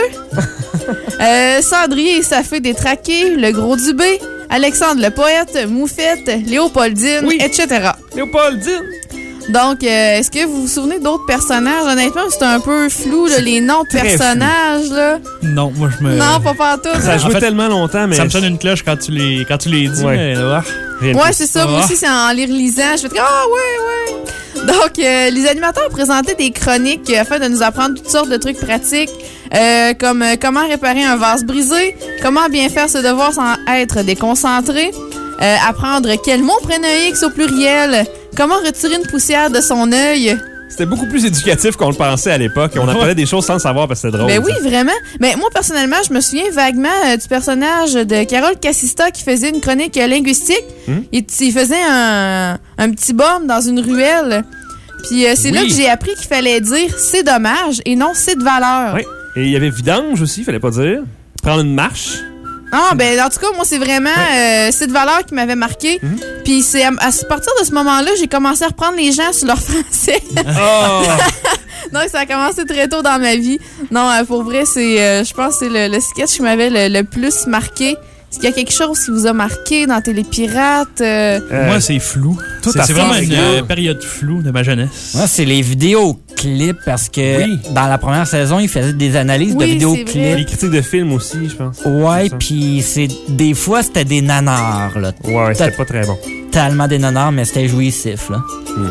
euh, Cendrier et sa fée détraquée, le gros Dubé. Alexandre le poète, Moufette, Léopoldine, Oui. et cetera. Léopoldine! Donc, euh, est-ce que vous vous souvenez d'autres personnages? Honnêtement, c'est un peu flou, là, les noms de très personnages. Là. Non, moi, je me... Non, pas partout. Ça a joué En fait, tellement longtemps, mais... Ça me sonne une cloche quand tu les, quand tu les dis, Ouais. mais... ah, Rien de Ouais, plus. c'est ça. Moi Ah. aussi, c'est en les relisant. Je fais ah ouais, ouais. Donc, euh, les animateurs présentaient des chroniques euh, afin de nous apprendre toutes sortes de trucs pratiques, euh, comme euh, comment réparer un vase brisé, comment bien faire ses devoirs sans être déconcentré, euh, apprendre quel mot prennent un X au pluriel, comment retirer une poussière de son œil. C'était beaucoup plus éducatif qu'on le pensait à l'époque. On apprenait des choses sans le savoir parce que c'était drôle. Ben oui, vraiment. Mais moi, personnellement, je me souviens vaguement euh, du personnage de Carole Cassista qui faisait une chronique euh, linguistique. Hmm? Il, il faisait un, un petit bum dans une ruelle. Puis euh, c'est Oui. là que j'ai appris qu'il fallait dire « c'est dommage » et non « c'est de valeur Oui. Et il y avait vidange aussi, il fallait pas dire. Prendre une marche. Ah, ben en tout cas, moi, c'est vraiment euh, c'est de valeur qui m'avait marqué. Mhm. Puis c'est à, à partir de ce moment-là, j'ai commencé à reprendre les gens sur leur français. Oh! Donc, ça a commencé très tôt dans ma vie. Non, euh, pour vrai, c'est, euh, je pense que c'est le, le sketch qui m'avait le, le plus marqué. Est-ce qu'il y a quelque chose qui vous a marqué dans Télépirate? Euh, Euh, Moi, c'est flou. tout C'est à c'est fait, vraiment une regarde. euh, période floue de ma jeunesse. Moi, c'est les vidéoclips parce que Oui. dans la première saison, ils faisaient des analyses Oui, de c'est vidéoclips. vrai. Les critiques de films aussi, je pense. Ouais, C'est ça. puis c'est des fois c'était des nanars là, Ouais, ouais, c'était pas très bon. tellement des nanars mais c'était jouissif là.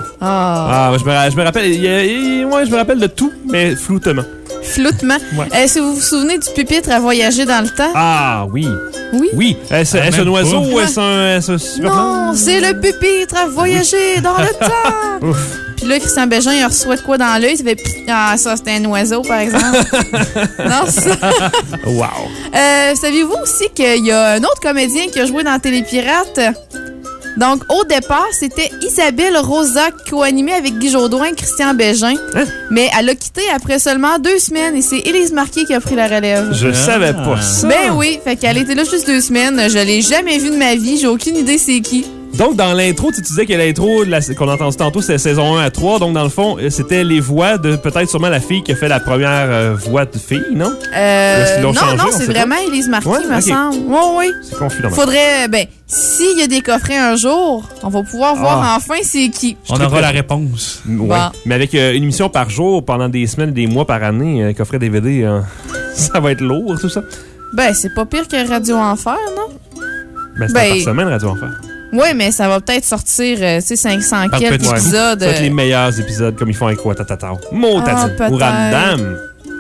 ah, Ah, ouais, je, me, ra- je me rappelle, il y a- il y a- ouais, je me rappelle de tout, mais floutement. floutement. Ouais. Est-ce que vous vous souvenez du pupitre à voyager dans le temps? Ah, oui. Oui. Oui. Est-ce Ah, est-ce un même oiseau pas. ou est-ce un, est-ce un superman? Non, c'est le pupitre à voyager dans le temps. Ouf. Puis là, Christian Bégin, il reçoit de quoi dans l'œil? Il fait pff, ah, ça, c'était un oiseau, par exemple. non, c'est ça. Wow. Euh, saviez-vous aussi qu'il y a un autre comédien qui a joué dans Télépirate? Donc, au départ, c'était Isabelle Rosa qui co-animait avec Guy Jodoin et Christian Bégin. Hein? Mais elle a quitté après seulement deux semaines et c'est Élise Marquis qui a pris la relève. Je Ah. savais pas ça. Ben oui, fait qu'elle était là juste deux semaines. Je l'ai jamais vue de ma vie. J'ai aucune idée c'est qui. Donc, dans l'intro, tu disais que l'intro de la- qu'on a entendu tantôt, c'était saison un à trois. Donc, dans le fond, euh, c'était les voix de peut-être sûrement la fille qui a fait la première euh, voix de fille, non? Euh, Est-ce qu'ils l'ont non, changé? non, On c'est sait vraiment Élise Marquis, Ouais? me Ok. semble. Oui, oui. C'est confus dans ma Faudrait, ben, s'il y a des coffrets un jour, on va pouvoir voir Ah. enfin c'est qui. On aura la réponse. Ouais. Bon. Mais avec euh, une émission par jour pendant des semaines, des mois par année, euh, coffret D V D, euh, ça va être lourd, tout ça. Ben, c'est pas pire que Radio Enfer, non? Ben, c'est Ben, par semaine, Radio Enfer. Oui, mais ça va peut-être sortir, euh, tu sais, cinq cents Par quelques peut-être, ouais. épisodes. Ça va être les euh, meilleurs épisodes, comme ils font avec Ouattatata. Motadine. peut-être. Ou Ramdam.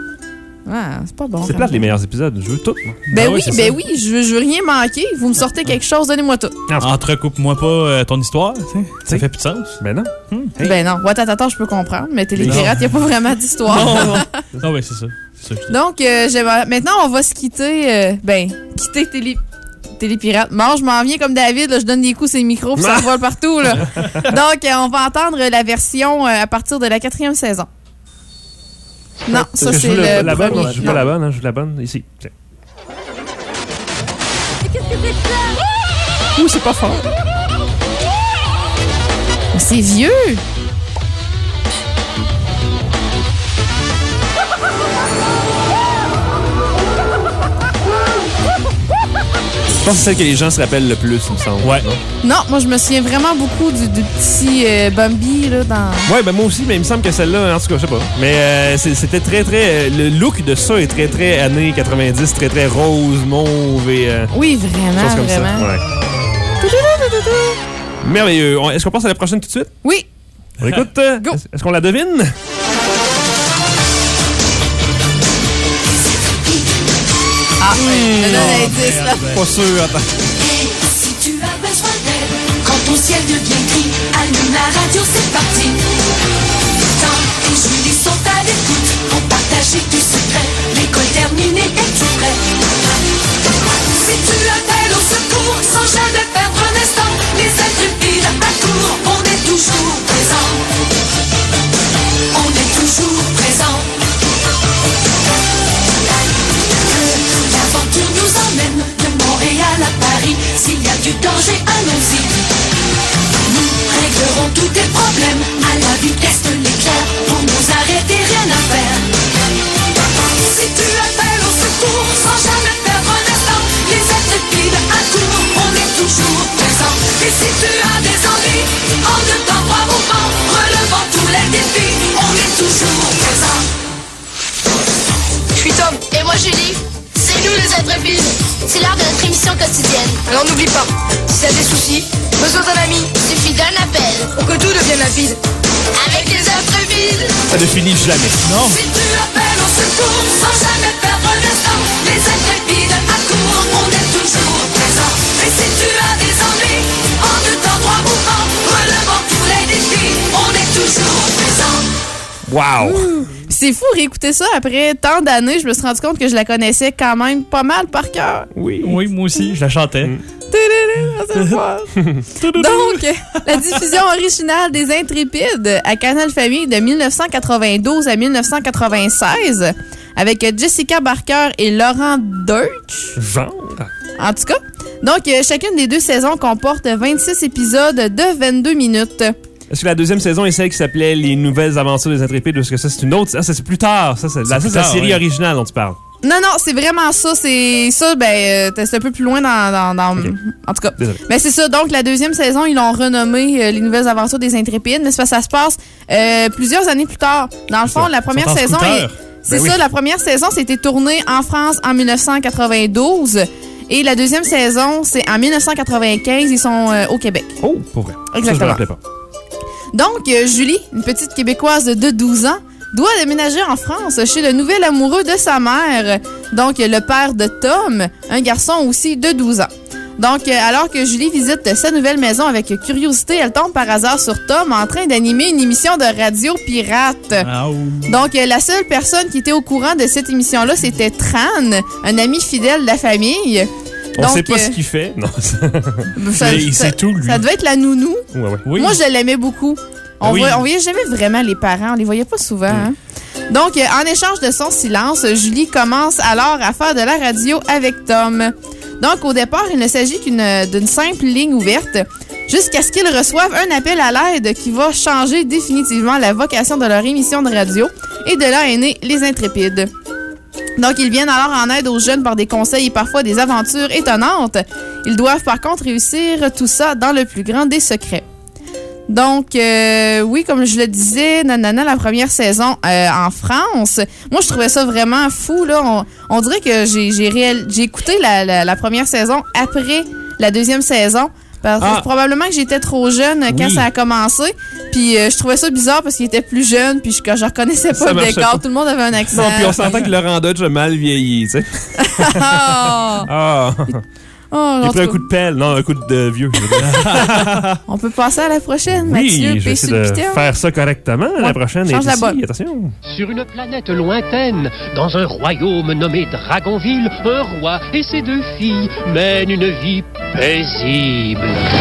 Ah, c'est pas bon. C'est quand plate, les même. meilleurs épisodes. Je veux tout, moi. Ben Ah oui, oui, c'est ben ça. oui, je veux, je veux rien manquer. Vous me sortez quelque chose, donnez-moi tout. Entrecoupe-moi pas euh, ton histoire, tu sais. Ça fait plus de sens. Ben non. Hey. Ben non, Ouattatata, je peux comprendre, mais Télépirate, il n'y a pas vraiment d'histoire. Non, non. Non, ben c'est ça. Donc, euh, j'aimerais- maintenant, on va se quitter. Euh, ben, quitter Télé... Télépirate. Bon, je m'en viens comme David, là, je donne des coups sur les micros puis ça vole partout. Là. Donc, euh, on va entendre la version euh, à partir de la quatrième saison. Non, ça, Je c'est joue le, le- la bonne, premier. non, je joue Non. pas la bonne, hein, je joue la bonne, ici. Tiens. Ouh, c'est pas fort. C'est vieux. Je pense que c'est celle que les gens se rappellent le plus, il me semble. Ouais. Non? Non, moi, je me souviens vraiment beaucoup du, du petit euh, Bambi là, dans... Ouais, ben moi aussi, mais il me semble que celle-là, en tout cas, je sais pas. Mais euh, c'est- c'était très, très... euh, le look de ça est très, très années quatre-vingt-dix, très, très rose, mauve et... euh, Oui, vraiment, choses comme vraiment. ça. Ouais. Merveilleux. On- Est-ce qu'on passe à la prochaine tout de suite? Oui. On écoute. euh, Go. Est-ce est-ce qu'on la devine? Ah, je te donne un indice, là. Pas sûr, attends. Et si tu as besoin d'aide, quand ton ciel devient gris, allume la radio, c'est parti. Tom et Julie sont à l'écoute pour partager tes secrets. L'école terminée et tout prêt. Si tu appelles au secours sans jamais perdre un instant, les intrépides accourent, on est toujours présent. On est toujours présent. L'aventure nous emmène de Montréal à Paris. S'il y a du danger, allons-y. Nous réglerons tous tes problèmes à la vitesse de l'éclair. Pour nous arrêter, rien à faire. Si tu appelles au secours sans jamais perdre un instant, les intrépides accourent, on est toujours présent. Et si tu as des envies, en deux temps, trois mouvements, relevant tous les défis, on est toujours présent. Je suis Tom. Et moi Julie. C'est nous les intrépides. C'est l'heure de notre émission quotidienne. Alors n'oublie pas, si t'as des soucis, besoin d'un ami, suffit d'un appel pour que tout devienne rapide. Avec les intrépides. Ça ne finit jamais. Non. Si tu appelles au secours sans jamais perdre un instant, les intrépides accourent, on est toujours présent. Et si tu as des envies, en deux temps, trois mouvements, relevant tous les défis, on est toujours présent. Wow! Puis c'est fou, réécouter ça après tant d'années, je me suis rendu compte que je la connaissais quand même pas mal par cœur. Oui. Oui, moi aussi, je la chantais. C'est fort. Donc, la diffusion originale des Intrépides à Canal Famille de mille neuf cent quatre-vingt-douze à mille neuf cent quatre-vingt-seize avec Jessica Barker et Laurent Deutsch. Genre. En tout cas, donc euh, chacune des deux saisons comporte vingt-six épisodes de vingt-deux minutes. Est-ce que la deuxième saison est celle qui s'appelait Les Nouvelles Aventures des Intrépides? Parce que ça, c'est une autre. Ah, ça, c'est plus tard. Ça, c'est la, ça, plus c'est la tard, série ouais. originale dont tu parles. Non, non, c'est vraiment ça. C'est ça, ben, euh, c'est un peu plus loin dans... dans, dans- Ok. En tout cas. Désolé. Mais c'est ça. Donc, la deuxième saison, ils l'ont renommé euh, Les Nouvelles Aventures des Intrépides. Mais c'est parce que ça se passe euh, plusieurs années plus tard. Dans le fond, ça. la première Ils sont en saison... scooter. est- C'est Ben oui. ça, la première saison, c'était tournée en France en mille neuf cent quatre-vingt-douze. Et la deuxième saison, c'est en mille neuf cent quatre-vingt-quinze. Ils sont euh, au Québec. Oh, pour vrai. Ça, je me Exactement. rappelais pas. Donc, euh, Julie, une petite Québécoise de douze ans, doit déménager en France chez le nouvel amoureux de sa mère, donc le père de Tom, un garçon aussi de douze ans. Donc, euh, alors que Julie visite sa nouvelle maison avec curiosité, elle tombe par hasard sur Tom en train d'animer une émission de radio pirate. Ah, ou- Donc, euh, la seule personne qui était au courant de cette émission-là, c'était Tran, un ami fidèle de la famille. On Donc, sait pas euh, ce qu'il fait. Non. ça, Mais il ça- sait tout, lui. Ça devait être la nounou. ouais, ouais. Oui. Moi, je l'aimais beaucoup. On, Ah oui. voit- on voyait jamais vraiment les parents. On les voyait pas souvent. hein. Donc, euh, en échange de son silence, Julie commence alors à faire de la radio avec Tom. Donc, au départ, il ne s'agit qu'une d'une simple ligne ouverte jusqu'à ce qu'ils reçoivent un appel à l'aide qui va changer définitivement la vocation de leur émission de radio. Et de là est né Les Intrépides. Donc, ils viennent alors en aide aux jeunes par des conseils et parfois des aventures étonnantes. Ils doivent par contre réussir tout ça dans le plus grand des secrets. Donc, euh, oui, comme je le disais, nanana, la première saison euh, en France, moi, je trouvais ça vraiment fou. Là. On, on dirait que j'ai j'ai réel- j'ai écouté la, la, la première saison après la deuxième saison. Parce que Ah. probablement que j'étais trop jeune quand Oui. ça a commencé. Puis euh, je trouvais ça bizarre parce qu'il était plus jeune. Puis je, je reconnaissais Ça pas le marchait décor. pas. Tout le monde avait un accent. Non, puis on s'entend que Laurent Dodge a mal vieilli, tu sais. Ah! Ah! Oh, J'ai en pris un tout coup de pelle. Non, un coup de vieux. On peut passer à la prochaine, Oui, Mathieu. je vais essayer de P-Sulpiton. faire ça correctement. Ouais, La prochaine est change la ici. bonne. Attention. Sur une planète lointaine, dans un royaume nommé Dragonville, un roi et ses deux filles mènent une vie paisible.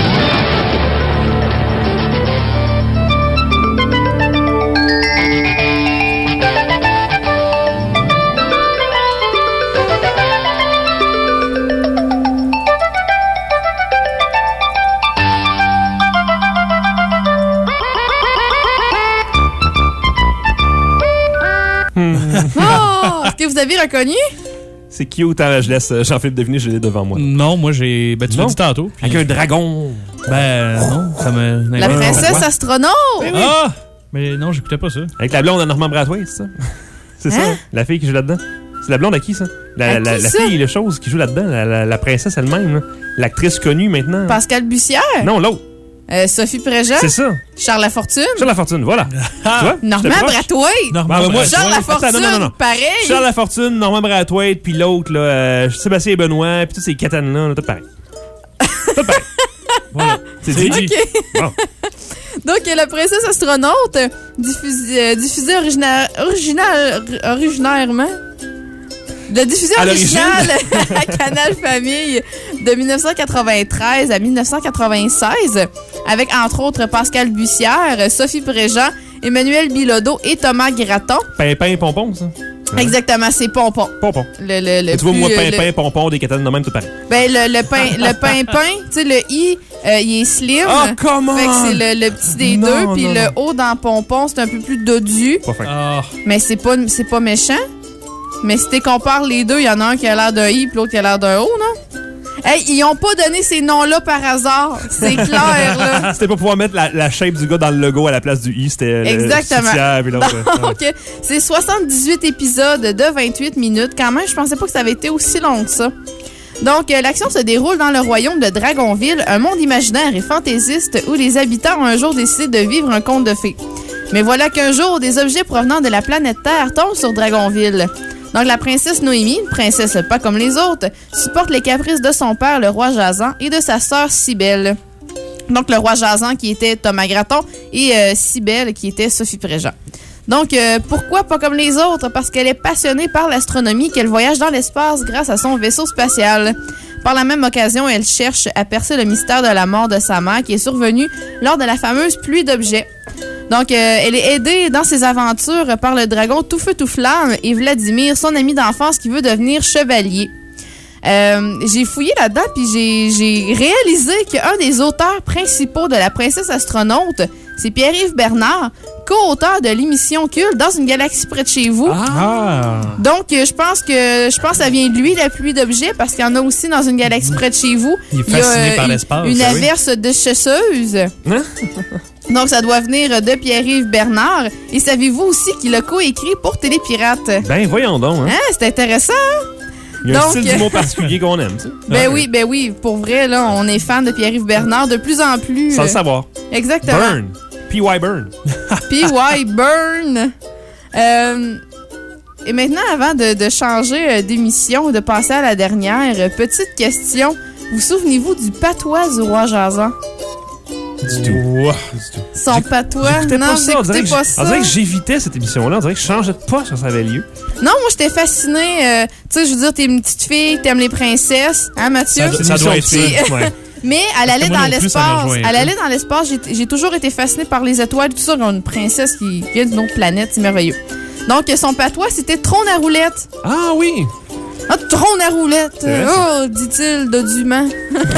Oh! Est-ce que vous avez reconnu? C'est cute, hein? Je laisse Jean-Philippe deviner, je l'ai devant moi. Non, moi j'ai. Ben, tu l'as dit tantôt. puis- Avec un dragon. Ben, non, ça me. La Ouais, princesse ouais. astronaute! Ah! Mais non, j'écoutais pas ça. Avec la blonde à Norman Brathwaite, c'est ça? C'est ça? Hein? La fille qui joue là-dedans? C'est la blonde à qui, ça? La, À la, qui, la ça? fille, le chose qui joue là-dedans, la, la, la princesse elle-même, là. L'actrice connue maintenant. Pascal Bussière? Non, l'autre. Euh, Sophie Préjean? C'est ça. Charles Lafortune? Charles Lafortune, voilà. Tu vois? Normand J'étais proche. Brathwaite? Normand Ben, moi, Brathwaite. Charles Lafortune, Attends, non, non, non. pareil? Charles Lafortune, Normand Brathwaite, puis l'autre, là, euh, Sébastien et Benoît, puis tous ces catanes-là, là, tout pareil. Tout pareil. Voilà. C'est dit. OK. Bon. Donc, euh, la princesse astronaute, euh, diffusée, euh, diffusée origina- original- originairement... De diffusion À l'origine. originale à Canal Famille de dix-neuf cent quatre-vingt-treize à dix-neuf cent quatre-vingt-seize, avec entre autres Pascal Bussière, Sophie Préjean, Emmanuel Bilodeau et Thomas Gratton. Pimpin, pompon, ça. Exactement, c'est Pompon. Pompon. Le, le, le Et tu vois, plus, moi, euh, pimpin, le- pompon, des catanes de même, tout pareil. Ben, le, le pain, le pimpin, tu sais, le i, euh, il est slim. Oh, come on! Fait que c'est le, le petit des Non, deux, puis non, le non. haut dans Pompon, c'est un peu plus dodu. Pas fin. Ah, Mais c'est pas, c'est pas méchant. Mais si tu compares les deux, il y en a un qui a l'air d'un i, puis l'autre qui a l'air d'un o, non? Hey, ils ont pas donné ces noms-là par hasard. C'est clair, là. C'était pour pouvoir mettre la, la shape du gars dans le logo à la place du i. C'était le Exactement. soutien, puis l'autre. Donc, c'est soixante-dix-huit épisodes de vingt-huit minutes. Quand même, je pensais pas que ça avait été aussi long que ça. Donc, euh, l'action se déroule dans le royaume de Dragonville, un monde imaginaire et fantaisiste où les habitants ont un jour décidé de vivre un conte de fées. Mais voilà qu'un jour, des objets provenant de la planète Terre tombent sur Dragonville. Donc, la princesse Noémie, une princesse pas comme les autres, supporte les caprices de son père, le roi Jason, et de sa sœur Cybèle. Donc, le roi Jason qui était Thomas Gratton et euh, Cybèle qui était Sophie Préjean. Donc, euh, pourquoi pas comme les autres? Parce qu'elle est passionnée par l'astronomie, qu'elle voyage dans l'espace grâce à son vaisseau spatial. Par la même occasion, elle cherche à percer le mystère de la mort de sa mère qui est survenue lors de la fameuse pluie d'objets. Donc, euh, elle est aidée dans ses aventures par le dragon Tout Feu Tout Flamme et Vladimir, son ami d'enfance qui veut devenir chevalier. Euh, j'ai fouillé là-dedans puis j'ai, j'ai réalisé qu'un des auteurs principaux de La Princesse Astronaute, c'est Pierre-Yves Bernard, co-auteur de l'émission Culte Dans une galaxie près de chez vous. Ah! Donc, euh, je pense que je pense que ça vient de lui, la pluie d'objets, parce qu'il y en a aussi dans une galaxie près de chez vous. Il est y a, fasciné euh, par une- l'espace. Une ah oui. averse de chasseuse. Hein? Donc, ça doit venir de Pierre-Yves Bernard. Et savez-vous aussi qu'il a coécrit pour Télépirate? Ben, voyons donc. Hein? Hein? C'est intéressant, hein? Il y a un Donc, style d'humour particulier qu'on aime, tu sais. Ben oui, ben oui. Pour vrai, là, on est fan de Pierre-Yves Bernard de plus en plus. Sans le euh, savoir. Exactement. Burn. P Y Burn. P Y Burn. Euh, et maintenant, avant de, de changer euh, d'émission, de passer à la dernière, euh, petite question. Vous souvenez-vous du patois du roi Jason? Du tout. Ouah, du tout. Son patois? J'écoutais Non, pas ça. On dirait j'écoutais que pas j'- ça. On dirait que j'évitais cette émission-là. On dirait que je changeais de poste quand ça avait lieu. Non, moi, j'étais fascinée. euh, tu sais, je veux dire, t'es une petite fille, t'aimes les princesses. Hein, Mathieu? Ça, ça doit être Puis- ça. Ouais. Mais elle allait moi dans non plus, ça m'a l'espace. rejoint un Elle peu. allait dans l'espace. J'ai- J'ai toujours été fascinée par les étoiles. Tout ça, une princesse qui vient d'une autre planète. C'est merveilleux. Donc, son patois, c'était trône à roulette. Ah oui! Ah, trône à roulette. C'est vrai, Oh, dit-il, dodument.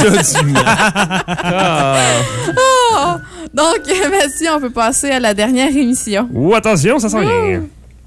Ah. Oh. Donc, Mathieu, on peut passer à la dernière émission. Oh, attention, ça sent rien.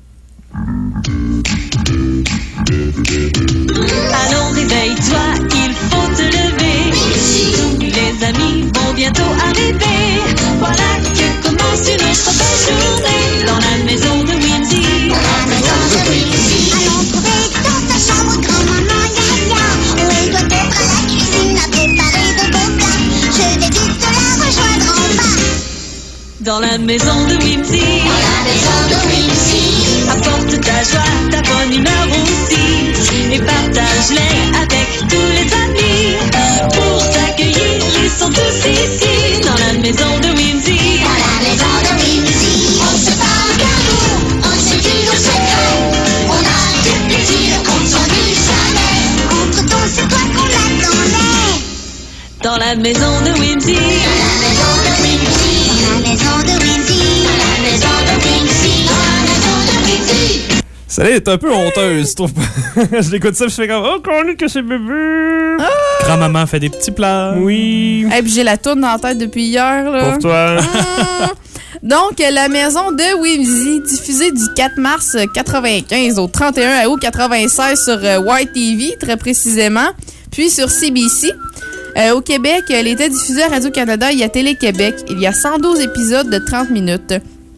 Allons, réveille-toi, il faut te lever. Tous les amis vont bientôt arriver. Voilà que commence une autre belle journée dans la maison de Windy. Dans la maison de Windy. Allons trouver dans ta chambre grand-maman Yaya, où elle doit être à la cuisine à préparer de beaux plats. Je vais vite la rejoindre en bas. Dans la maison de Windy. Dans la maison de Windy. Apporte ta joie, ta bonne humeur aussi. Et partage-les avec tous les amis. dans la maison de Whimsy. Dans la maison de Whimsy. Dans la maison de Whimsy. Dans la maison de Whimsy. Dans la maison de Whimsy. Ça est un peu honteuse, je trouve pas. Je l'écoute ça, je fais comme oh, qu'on est que c'est bébé. Ah! Grand-maman fait des petits plats. Oui. Et puis j'ai la tourne dans la tête depuis hier, là. Pour toi. Mmh. Donc, la maison de Whimsy, diffusée du quatre mars quatre-vingt-quinze au trente et un août quatre-vingt-seize sur euh, Y T V, très précisément, puis sur C B C. Euh, au Québec, elle était diffusée à Radio-Canada et à Télé-Québec. Il y a cent douze épisodes de trente minutes.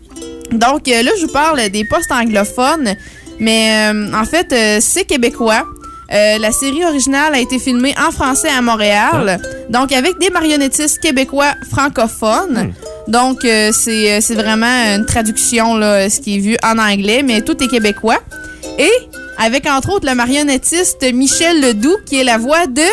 Donc, euh, là, je vous parle des postes anglophones, mais euh, en fait, euh, c'est québécois. Euh, la série originale a été filmée en français à Montréal, donc avec des marionnettistes québécois francophones. Hmm. Donc, euh, c'est, c'est vraiment une traduction, là, ce qui est vu en anglais, mais tout est québécois. Et avec, entre autres, le marionnettiste Michel Ledoux, qui est la voix de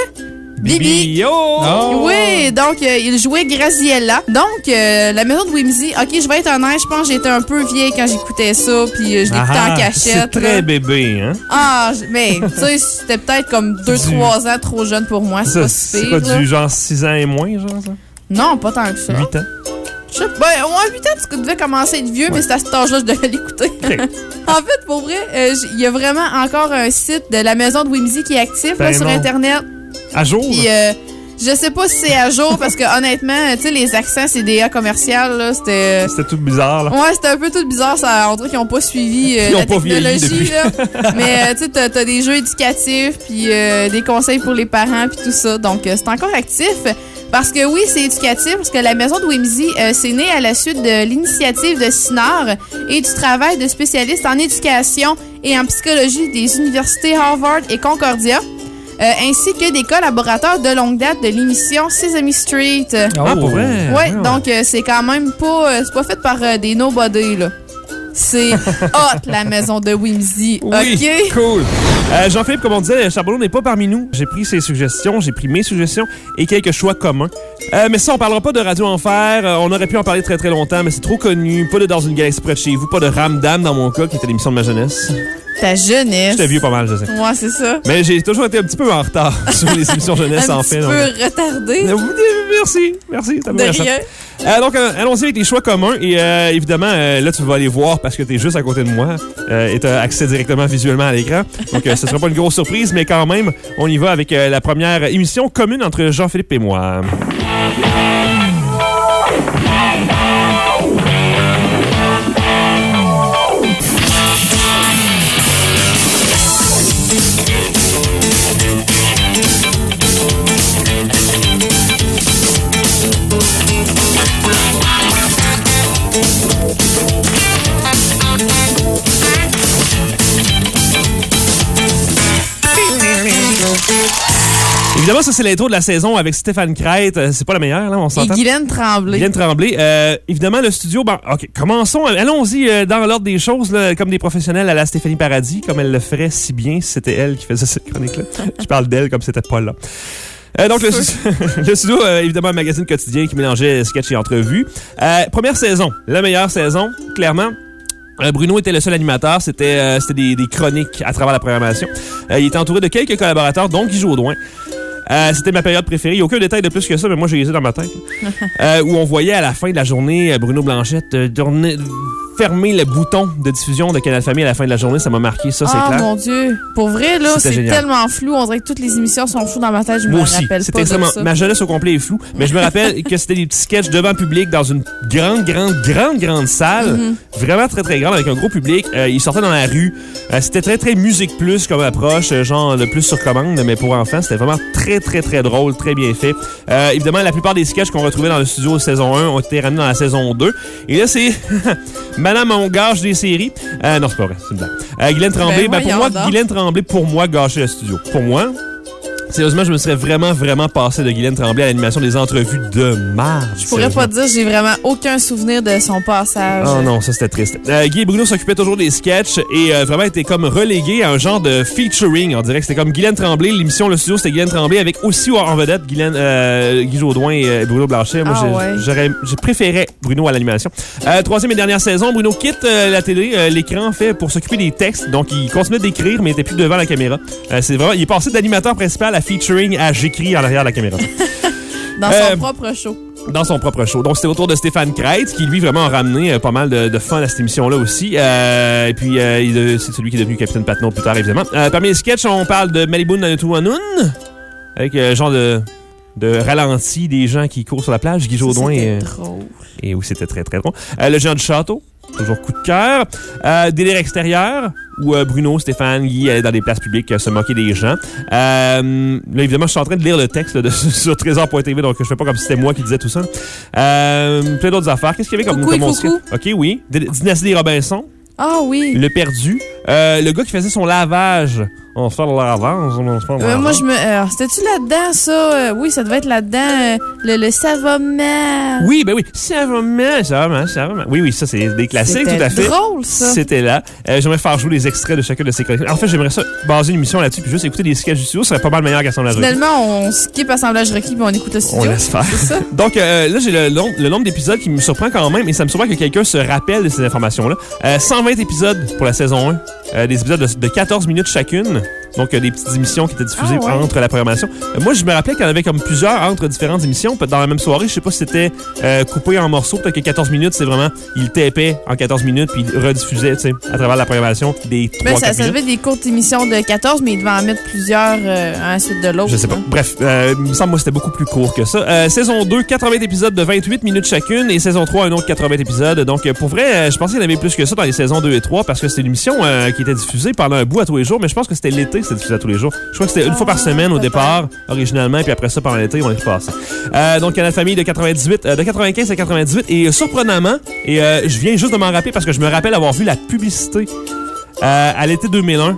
Bibi. Bibi. Oh! Oui, donc euh, il jouait Graziella. Donc, euh, la maison de Whimsy, ok, je vais être honnête, je pense que j'étais un peu vieille quand j'écoutais ça, puis euh, je l'écoutais Ah, en cachette. C'est très là. bébé, hein? Ah, je- mais tu sais, c'était peut-être comme deux trois ans trop jeune pour moi, c'est Ça, pas si c'est pire. quoi, là. du genre six ans et moins, genre ça? Non, pas tant que ça. huit ans? Je sais pas, ben, ouais, huit ans, tu devais commencer à être vieux, mais c'est à cet âge-là que je devais l'écouter. En fait, pour vrai, euh, j- il y a vraiment encore un site de la maison de Whimsy qui est actif là, Ben sur non. Internet. À jour? Puis, euh, je sais pas si c'est à jour parce que honnêtement, tu sais, les accents C D A commercial, là, c'était. C'était tout bizarre, là. Ouais, c'était un peu tout bizarre. Ça, on dirait qu'ils n'ont pas suivi euh, Ils ont la pas vieilli technologie. depuis. Là. Mais euh, tu sais, t'as, t'as des jeux éducatifs, puis euh, des conseils pour les parents, puis tout ça. Donc, euh, c'est encore actif. Parce que oui, c'est éducatif, parce que la maison de Whimsy, euh, c'est né à la suite de l'initiative de Sinard et du travail de spécialistes en éducation et en psychologie des universités Harvard et Concordia. Euh, ainsi que des collaborateurs de longue date de l'émission Sesame Street. Ah, pour vrai? Ouais, Ah. donc euh, c'est quand même pas, euh, c'est pas fait par euh, des nobody, là. C'est hot, la maison de Whimsy. Oui, OK? cool. Euh, Jean-Philippe, comme on disait, Charbonneau n'est pas parmi nous. J'ai pris ses suggestions, j'ai pris mes suggestions et quelques choix communs. Euh, mais ça, on parlera pas de Radio Enfer. Euh, on aurait pu en parler très très longtemps, mais c'est trop connu. Pas de Dans une galaxie près de chez vous, pas de Ramdam dans mon cas, qui était l'émission de ma jeunesse. Ta jeunesse. J'étais vieux pas mal, je sais. Ouais, c'est ça. Mais j'ai toujours été un petit peu en retard sur les émissions jeunesse, Un en petit fait. peu donc. retardé. Euh, Merci, merci. ça me De réchappe. rien. Euh, donc, euh, allons-y avec les choix communs. Et euh, évidemment, euh, là, tu vas aller voir parce que tu es juste à côté de moi euh, et tu as accès directement visuellement à l'écran. Donc, euh, ce ne sera pas une grosse surprise, mais quand même, on y va avec euh, la première émission commune entre Jean-Philippe et moi. Évidemment, ça, c'est l'intro de la saison avec Stéphane Crête. Euh, C'est pas la meilleure, là, on Et s'entend? Guylaine Tremblay. Guylaine Tremblay. Euh, évidemment, le studio... Bon, OK, commençons. Allons-y euh, dans l'ordre des choses, là, comme des professionnels à la Stéphanie Paradis, comme elle le ferait si bien si c'était elle qui faisait cette chronique-là. Je parle d'elle comme si c'était pas là. Euh, donc, le, le studio, euh, évidemment, un magazine quotidien qui mélangeait sketch et entrevues. Euh, première saison, la meilleure saison, clairement. Euh, Bruno était le seul animateur. C'était euh, c'était des, des chroniques à travers la programmation. Euh, il était entouré de quelques collaborateurs, dont Guy Jodoin. Euh, c'était ma période préférée. Il n'y a aucun détail de plus que ça, mais moi, j'ai les ai dans ma tête. euh, où on voyait à la fin de la journée Bruno Blanchette euh, tourner, fermer le bouton de diffusion de Canal Famille à la fin de la journée. Ça m'a marqué, ça, c'est Ah, clair. mon Dieu. Pour vrai, là, C'était c'est génial. tellement flou. On dirait que toutes les émissions sont floues dans ma tête. Je me Moi aussi. rappelle C'était pas de extrêmement. ça. Ma jeunesse au complet est floue, mais je me rappelle que c'était des petits sketchs devant public dans une grande, grande, grande, grande salle. Mm-hmm. Vraiment très, très grande avec un gros public. Euh, ils sortaient dans la rue. Euh, c'était très, très musique plus comme approche, euh, genre le plus sur commande, mais pour enfants. C'était vraiment très, très, très drôle, très bien fait. Euh, évidemment, la plupart des sketchs qu'on retrouvait dans le studio saison un ont été ramenés dans la saison deux. Et là, c'est Madame on gâche des séries. Euh, non, c'est pas vrai, c'est une blague. Euh, Guylaine Tremblay, Ben, ben, pour voyons moi, donc. Guylaine Tremblay, pour moi, gâchait le studio. Pour moi, sérieusement, je me serais vraiment, vraiment passé de Guylaine Tremblay à l'animation des entrevues de marge. Je pourrais pas dire, j'ai vraiment aucun souvenir de son passage. Oh non, ça c'était triste. Euh, Guy et Bruno s'occupaient toujours des sketchs et euh, vraiment étaient comme relégués à un genre de featuring. On dirait que c'était comme Guylaine Tremblay. L'émission, le studio, c'était Guylaine Tremblay avec aussi en vedette Guylaine, euh, Guy Jodoin et euh, Bruno Blanchet. Moi, Ah j'ai- ouais. j'aurais, j'ai préféré Bruno à l'animation. Euh, troisième et dernière saison, Bruno quitte euh, la télé, euh, l'écran, en fait, pour s'occuper des textes. Donc, il continuait d'écrire, mais il était plus devant la caméra. Euh, c'est vraiment, il est passé d'animateur principal à featuring à j'écris en arrière de la caméra. Dans Euh, son propre show. Dans son propre show. Donc, c'était au tour de Stéphane Kreitz, qui, lui, vraiment a ramené euh, pas mal de, de fun à cette émission-là aussi. Euh, et puis, euh, il est- c'est celui qui est devenu Capitaine Patnaud plus tard, évidemment. Euh, parmi les sketchs, on parle de Malibu Nanatuanun, avec euh, genre de, de ralenti des gens qui courent sur la plage. Guy Jodoin. C'était euh, drôle. Et oui, c'était très, très drôle. Euh, le géant du château, toujours coup de cœur. Euh, Délire extérieur, où euh, Bruno, Stéphane, Guy allaient dans des places publiques euh, se moquer des gens. Euh, là, évidemment, je suis en train de lire le texte là, de, sur trésor point t v, donc je fais pas comme si c'était moi qui disais tout ça. Euh, plein d'autres affaires. Qu'est-ce qu'il y avait comme... Coucou et comme on coucou. se- OK, oui. D- Dynastie des Robinson. Ah oui. Le perdu. Euh, le gars qui faisait son lavage. On se fait le lavage. On se fait le Euh, lavage. moi, je me. euh, C'était-tu là-dedans, ça? Euh, oui, ça devait être là-dedans. euh, le, le ça va mal. Oui, ben oui. Ça va mal, ça va mal, ça va mal. Oui, oui, ça, c'est des classiques, C'était tout à fait. drôle, ça. C'était là. Euh, j'aimerais faire jouer les extraits de chacun de ces chroniques. En fait, j'aimerais ça baser une émission là-dessus, puis juste écouter des sketchs du studio. Ça serait pas mal meilleur qu'Assemblage Requis. Finalement, on skip Assemblage Requis puis on écoute le studio. On laisse faire. C'est ça? Donc, euh, là, j'ai le, nom- le nombre d'épisodes qui me surprend quand même, et ça me surprend que quelqu'un se rappelle de ces informations-là. Euh, cent vingt épisodes pour la saison un. Euh, des épisodes de, de quatorze minutes chacune. Donc, euh, des petites émissions qui étaient diffusées Ah ouais. entre la programmation. Euh, moi, je me rappelais qu'il y en avait comme plusieurs entre différentes émissions. Peut-être dans la même soirée, je sais pas si c'était euh, coupé en morceaux. Peut-être que quatorze minutes, c'est vraiment... Il tapait en quatorze minutes, puis il rediffusait, tu sais, à travers la programmation des Ben, trois ça, quatre ça minutes. devait être des courtes émissions de quatorze, mais il devait en mettre plusieurs euh, à la suite de l'autre. Je sais pas. hein. Bref, euh, il me semble moi c'était beaucoup plus court que ça. Euh, saison deux, quatre-vingts épisodes de vingt-huit minutes chacune, et saison trois, un autre quatre-vingts épisodes. Donc euh, pour vrai, euh, je pensais qu'il y en avait plus que ça dans les saisons deux et trois, parce que c'était une émission euh, qui était diffusée pendant un bout à tous les jours, mais je pense que c'était l'été, c'était diffusé à tous les jours. Je crois que c'était une fois par semaine au départ, originalement, puis après ça, pendant l'été, on est passé. Euh, donc Canal Famille de quatre-vingt-dix-huit, euh, de quatre-vingt-quinze à quatre-vingt-dix-huit, et euh, surprenamment, et euh, je viens juste de m'en rappeler parce que je me rappelle avoir vu la publicité euh, à l'été deux mille un.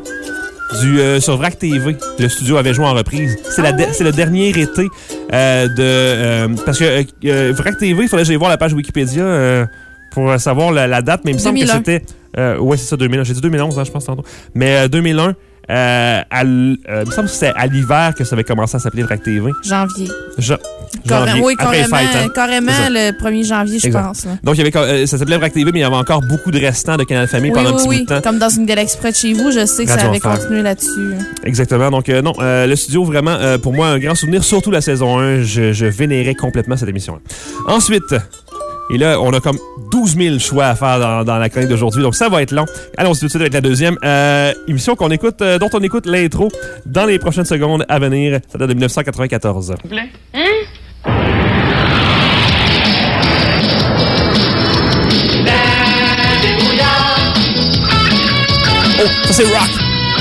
Du, euh, sur Vrac T V. Le studio avait joué en reprise. C'est la de- c'est le dernier été euh, de... euh, parce que euh, euh, Vrac T V, il fallait que j'aille voir la page Wikipédia euh, pour savoir la, la date, mais il me semble deux mille un. que c'était... Euh, ouais, c'est ça, deux mille un. J'ai dit deux mille onze, hein, je pense, tantôt. Mais euh, deux mille un, euh, à l- euh, il me semble que c'était à l'hiver que ça avait commencé à s'appeler Vrac T V. Janvier. Ja- Carré- janvier, oui, après les carrément, fêtes, hein. carrément C'est ça. le premier janvier, je Exact. pense. là. Donc, il y avait, euh, ça s'appelait Vrac T V, mais il y avait encore beaucoup de restants de Canal Famille Oui, pendant un oui, petit oui. bout de temps. Comme dans une galaxie près de chez vous, je sais que ça Radio avait Enfer. continué là-dessus. Exactement. Donc, euh, non, euh, le studio, vraiment, euh, pour moi, un grand souvenir, surtout la saison un. Je, je vénérais complètement cette émission-là. Ensuite, et là, on a comme douze mille choix à faire dans, dans la chronique d'aujourd'hui, donc ça va être long. Allons tout de suite avec la deuxième. Euh, émission qu'on écoute, euh, dont on écoute l'intro dans les prochaines secondes à venir. Ça date de dix-neuf cent quatre-vingt-quatorze. Oh, ça c'est rock!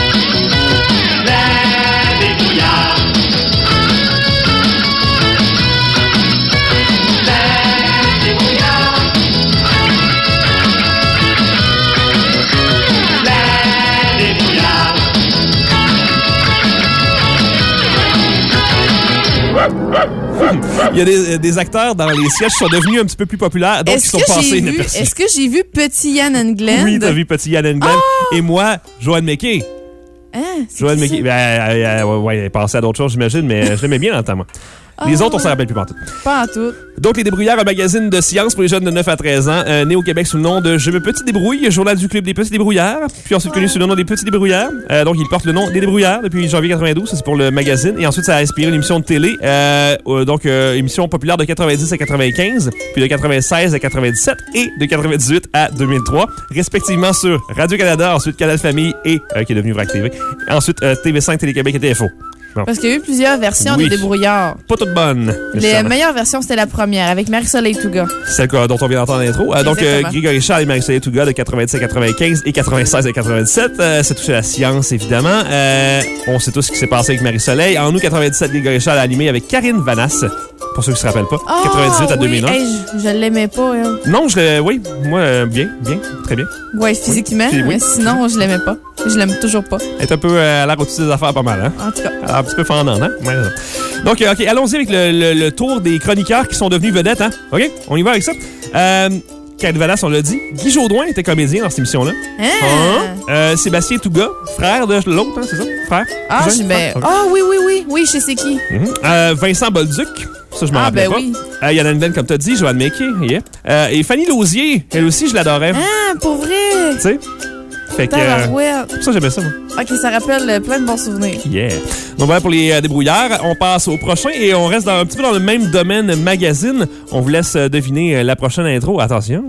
Il y a des, des acteurs dans les sketchs qui sont devenus un petit peu plus populaires, donc ils Est-ce sont que passés j'ai vu, inaperçus. est-ce que j'ai vu Petit Yann and Glenn? Oui, t'as vu Petit Yann and Glenn. Et moi, Joanne McKay. Hein, c'est Joanne qui McKay. ça? Ben, elle, elle- elle- ouais, elle est passée à d'autres choses, j'imagine, mais je l'aimais bien dans le temps, moi. Les Ah. autres, on s'en rappelle plus partout. Pas en tout. Donc, Les Débrouillards, un magazine de science pour les jeunes de neuf à treize ans, euh, né au Québec sous le nom de Je me petit débrouille, journal du club des petits débrouillards, puis ensuite connu sous le nom des petits débrouillards. Euh, donc, il porte le nom des débrouillards depuis janvier quatre-vingt-douze, ça c'est pour le magazine. Et ensuite, ça a inspiré une émission de télé, euh, euh, donc euh, émission populaire de quatre-vingt-dix à quatre-vingt-quinze, puis de quatre-vingt-seize à quatre-vingt-dix-sept et de quatre-vingt-dix-huit à deux mille trois, respectivement sur Radio-Canada, ensuite Canal Famille et euh, qui est devenu Vrac T V. Ensuite, euh, T V cinq, Télé-Québec et T F O. Bon. Parce qu'il y a eu plusieurs versions Oui. des débrouillards. Pas toutes bonnes. Les nécessairement. meilleures versions, c'était la première, avec Marie-Soleil Touga. Celle que- dont on vient d'entendre l'intro. Euh, donc, euh, Exactement. Grégory Charles et Marie-Soleil Touga de quatre-vingt-dix à quatre-vingt-quinze et quatre-vingt-seize à quatre-vingt-dix-sept. Euh, c'est touché à la science, évidemment. Euh, on sait tous ce qui s'est passé avec Marie-Soleil. En août quatre-vingt-dix-sept, Grégory Charles a animé avec Karine Vanasse, pour ceux qui se rappellent pas. Ah, quatre-vingt-dix-huit à oui, deux mille un. hey, je, je l'aimais pas. Hein. Non, je l'ai... Oui, moi, euh, bien, bien, très bien. Ouais, physiquement, Oui. mais sinon, je l'aimais pas. Je l'aime toujours pas. Elle est un peu euh, à l'air au-dessus des affaires pas mal, hein? En tout cas. Elle a un petit peu fendant, hein? Ouais, non. Donc, euh, OK, allons-y avec le, le- le tour des chroniqueurs qui sont devenus vedettes, hein? OK? On y va avec ça. Euh, Karine Vanasse, on l'a dit. Guy Jodoin était comédien dans cette émission-là. Hein? Hein? Euh, Sébastien Touga, frère de l'autre, hein, c'est ça? Frère? Ah, Cousin? je ben, Frère? ah oui, oui, oui. Oui, je sais qui. Mhm. Euh, Vincent Bolduc, ça je m'en Ah, rappelais ben pas. oui. Euh, Yann Glenn, comme t'as dit, Joanne McKay, yeah. Euh, et Fanny Lausier, elle aussi, je l'adorais. Ah, pour vrai? Tu sais? Fait que, euh, c'est pour ça que j'aimais ça, moi. OK, ça rappelle euh, plein de bons souvenirs. Yeah. Donc voilà pour les euh, débrouillards. On passe au prochain et on reste dans, un petit peu dans le même domaine magazine. On vous laisse euh, deviner euh, la prochaine intro. Attention.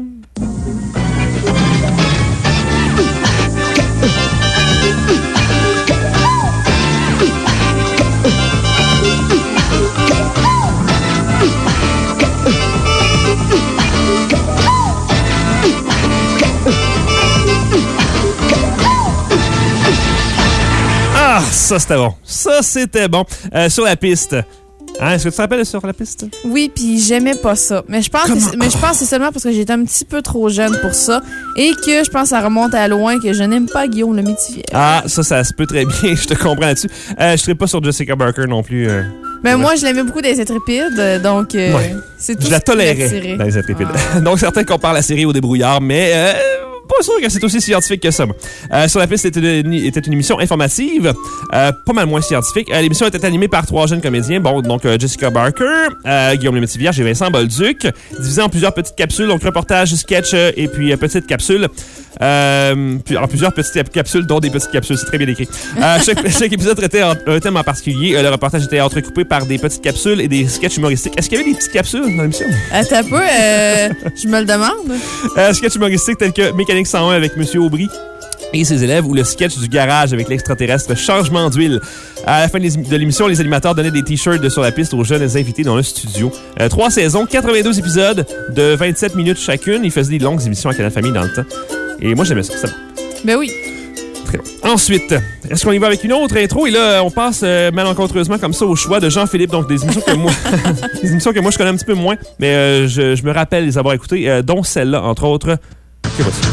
Ah, ça c'était bon. Ça c'était bon. Euh, sur la piste. Hein, est-ce que tu te rappelles sur la piste? Oui, puis j'aimais pas ça. Mais je pense que c'est, mais je pense que c'est seulement parce que j'étais un petit peu trop jeune pour ça et que je pense que ça remonte à loin que je n'aime pas Guillaume le Métivier. Ah, ça, ça se peut très bien. Je te comprends là-dessus. Euh, je serais pas sur Jessica Barker non plus. Euh, ben moi, je l'aimais beaucoup dans Les Intrépides, donc euh, ouais. c'est tout. Je la tolérais dans Les Intrépides. Ah. Donc certains comparent la série au Débrouillard, mais... Euh, pas sûr que c'est aussi scientifique que ça. Euh, sur la piste était une, était une émission informative, euh, pas mal moins scientifique. Euh, l'émission était animée par trois jeunes comédiens, bon, donc euh, Jessica Barker, euh, Guillaume le Métivier et Vincent Bolduc, divisés en plusieurs petites capsules, donc reportage, sketch euh, et puis euh, petites capsules. Euh, puis, en plusieurs petites capsules, dont des petites capsules, c'est très bien écrit. Euh, chaque, chaque épisode traitait un, un thème en particulier. Euh, le reportage était entrecoupé par des petites capsules et des sketchs humoristiques. Est-ce qu'il y avait des petites capsules dans l'émission? Attends un peu, euh, je me le demande. Euh, sketch humoristique tels que Mécanique cent un avec Monsieur Aubry et ses élèves ou le sketch du garage avec l'extraterrestre Changement d'huile. À la fin de l'émission, les animateurs donnaient des t-shirts de Sur la piste aux jeunes invités dans le studio. Euh, trois saisons, quatre-vingt-douze épisodes de vingt-sept minutes chacune. Ils faisaient des longues émissions à Canal Famille dans le temps. Et moi, j'aimais ça. C'est bon. Ben oui. Très bon. Ensuite, est-ce qu'on y va avec une autre intro? Et là, on passe euh, malencontreusement comme ça au choix de Jean-Philippe. Donc, des émissions que moi des émissions que moi, je connais un petit peu moins. Mais euh, je, je me rappelle les avoir écoutées, euh, dont celle-là, entre autres. Que voici.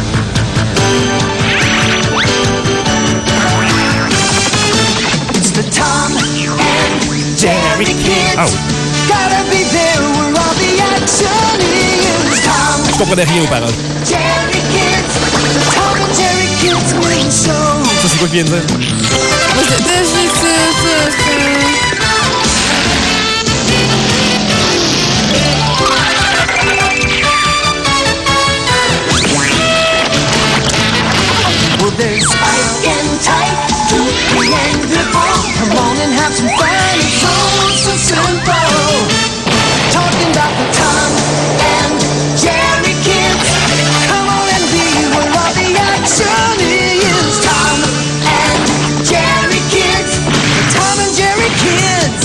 The Tom and Jerry Kids. Ah oui. Gotta be there where all the action is. Tom Je comprenais rien aux paroles. Jerry Kids. The Tom and Jerry Kids Quiz Show. Ça, c'est quoi qui vient de dire? Moi, c'est Well, there's Spike and Tyke, Goofy and Gripple. Come on and have some fun. It's all so simple. Talking about the Tom and Jerry Kids. Come on and be where all the action is. Tom and Jerry Kids. The Tom and Jerry Kids.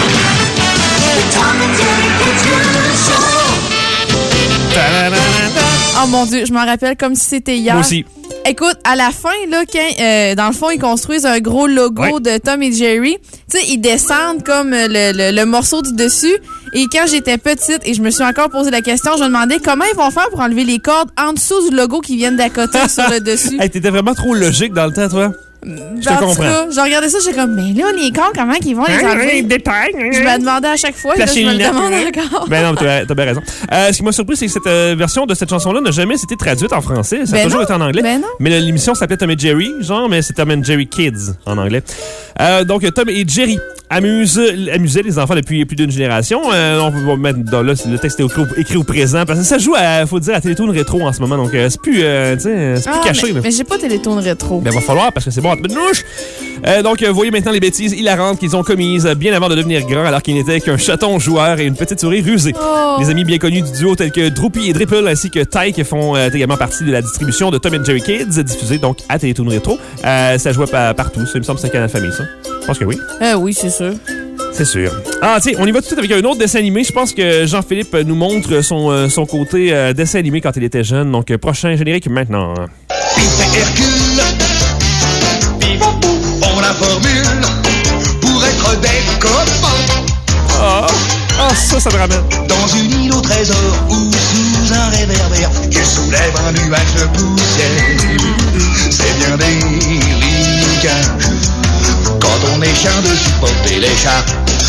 The Tom and Jerry Kids Quiz Show. Oh mon Dieu, je m'en rappelle comme si c'était hier. Moi aussi. Écoute, à la fin, là, quand, euh, dans le fond, ils construisent un gros logo ouais. de Tom et Jerry, tu sais, ils descendent comme le, le, le morceau du dessus. Et quand j'étais petite, et je me suis encore posé la question, je me demandais comment ils vont faire pour enlever les cordes en dessous du logo qui viennent d'à côté sur le dessus. Hey, t'étais vraiment trop logique dans le temps, toi. Je te comprends. Cas, je regardais ça, j'étais comme, mais là, les cordes, comment ils vont les enlever? Détail. Je me demandais à chaque fois, et là, je me le demande encore. Ben non, t'as, t'as bien raison. Euh, ce qui m'a surpris, c'est que cette euh, version de cette chanson-là n'a jamais été traduite en français. Ça ben a toujours non. été en anglais. Ben non. Mais l'émission s'appelait Tom et Jerry, genre, mais c'est Tom and Jerry Kids en anglais. Euh, donc, Tom et Jerry amuse, amusaient les enfants depuis plus d'une génération. Euh, on va mettre dans là, le texte est écrit, écrit au présent parce que ça joue à, faut dire, à Télétoon rétro en ce moment. Donc, euh, c'est plus, euh, tu sais, c'est plus ah, caché. Mais, là. mais j'ai pas Télétoon rétro. Ben, va falloir parce que c'est bon à te mettre une louche. Euh, donc, euh, voyez maintenant les bêtises hilarantes qu'ils ont commises bien avant de devenir grands alors qu'ils n'étaient qu'un chaton joueur et une petite souris rusée. Oh. Les amis bien connus du duo tels que Droopy et Dripple ainsi que Tyke font euh, également partie de la distribution de Tom and Jerry Kids, diffusée donc à Télétoon Rétro. Euh, ça jouait pa- partout. Ça, il me semble que c'est un Canal Famille, ça. Je pense que oui. Euh, oui, c'est sûr. C'est sûr. Ah, tu sais, on y va tout de suite avec un autre dessin animé. Je pense que Jean-Philippe nous montre son, euh, son côté euh, dessin animé quand il était jeune. Donc, euh, prochain générique maintenant. Pif et Hercule, pif, on la formule pour être des copains. Ah, ah, ça, ça me ramène. Dans une île au trésor ou sous un réverbère qui soulève un nuage de poussière. C'est bien délicat quand on est chien de supporter les chats.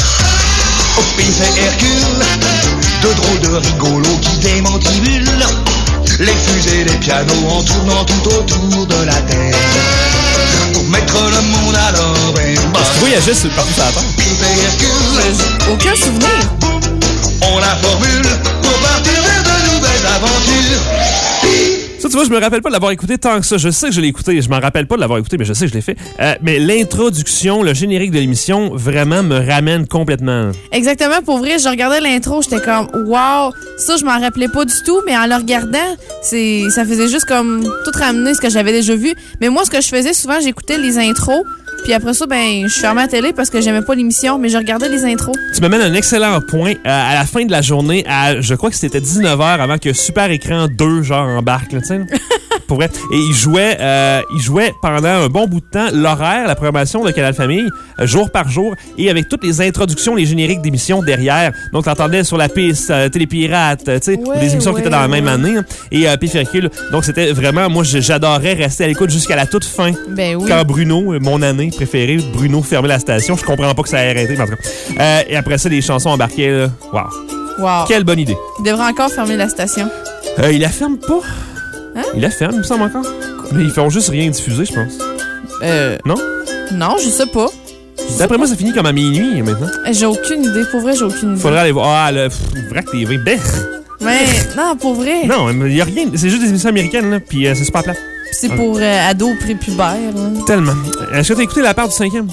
Au Pif et Hercule, deux drôles de rigolos qui démantibulent les fusées, les pianos en tournant tout autour de la Terre pour mettre le monde à l'envers. Est-ce que tu voyageais partout sur la Terre? Pif et Hercule, aucun souvenir. On la formule pour partir vers de nouvelles aventures. Ça, tu vois, je me rappelle pas de l'avoir écouté tant que ça. Je sais que je l'ai écouté. Je m'en rappelle pas de l'avoir écouté, mais je sais que je l'ai fait. Euh, mais l'introduction, le générique de l'émission, vraiment me ramène complètement. Exactement. Pour vrai, je regardais l'intro, j'étais comme, wow, ça, je m'en rappelais pas du tout, mais en le regardant, c'est, ça faisait juste comme tout ramener ce que j'avais déjà vu. Mais moi, ce que je faisais souvent, j'écoutais les intros. Puis après ça, ben, je fermais la télé parce que j'aimais pas l'émission, mais je regardais les intros. Tu me mènes un excellent point. Euh, à la fin de la journée, à, je crois que c'était dix-neuf heures avant que Super Écran deux, genre, embarque, là, tu sais. Pour vrai. Et il jouait, euh, il jouait pendant un bon bout de temps l'horaire, la programmation de Canal Famille, euh, jour par jour, et avec toutes les introductions, les génériques d'émissions derrière. Donc, t'entendais sur la piste, euh, Télépirate, tu sais, ouais, des émissions ouais, qui étaient dans la même ouais. année, hein, et euh, Pif Hercule. Donc, c'était vraiment, moi, j'adorais rester à l'écoute jusqu'à la toute fin. Ben oui. Quand Bruno, mon année préférée, Bruno fermait la station. Je comprends pas que ça ait arrêté, mais en tout cas. Euh, et après ça, les chansons embarquaient, là. Wow. Wow. Quelle bonne idée. Il devrait encore fermer la station. Euh, il la ferme pas. Hein? Il la ferme, il me semble encore. Mais ils font juste rien diffuser, je pense. Euh. Non? Non, je sais pas. D'après moi, ça finit comme à minuit maintenant. J'ai aucune idée. Pour vrai, j'ai aucune idée. Faudrait aller voir. Ah, le Vrac T V. Ben. Mais non, pour vrai. Non, il y a rien. C'est juste des émissions américaines, là. Puis euh, c'est super plat. C'est pour euh, ados prépubères. Hein. Tellement. Est-ce que t'as écouté la part du cinquième?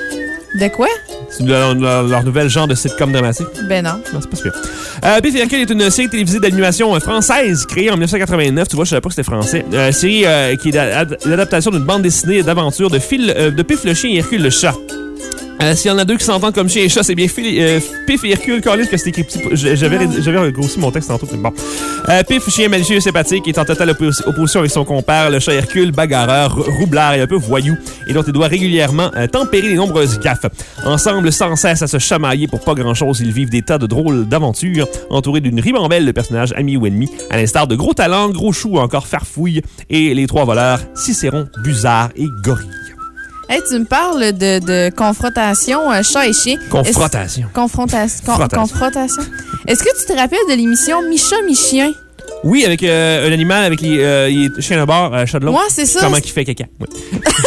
De quoi? C'est leur, leur, leur nouvel genre de sitcom dramatique. Ben non. Non, c'est pas super. Euh, Pif et Hercule est une série télévisée d'animation française créée en dix-neuf cent quatre-vingt-neuf. Tu vois, je savais pas que c'était français. Euh, série euh, qui est l'adaptation d'une bande dessinée d'aventure de, euh, de Pif le chien et Hercule le chat. Euh, S'il y en a deux qui s'entendent comme chien et chat, c'est bien Phil, euh, Pif et Hercule. Carlis, que c'était écrit petit. J'avais, j'avais grossi mon texte tantôt. Bon. Euh, Pif, chien malicieux et sympathique, est en totale oppos- opposition avec son compère, le chat Hercule, bagarreur, roublard et un peu voyou, et dont il doit régulièrement euh, tempérer les nombreuses gaffes. Ensemble, sans cesse à se chamailler pour pas grand-chose, ils vivent des tas de drôles d'aventures, entourés d'une ribambelle de personnages amis ou ennemis, à l'instar de Gros Talent, Gros Chou ou encore Farfouille, et les trois voleurs, Cicéron, Busard et Gorille. Hey, tu me parles de, de confrontation euh, chat et chien. Confrontation. Est-ce... Confrontation. Con- Confrontation. confrontation. Est-ce que tu te rappelles de l'émission Micha Mi-chien? Oui, avec euh, un animal, avec les, euh, les chiens de bord, euh, chat de l'autre. Ouais, c'est ça. Comment qu'il fait caca. Oui.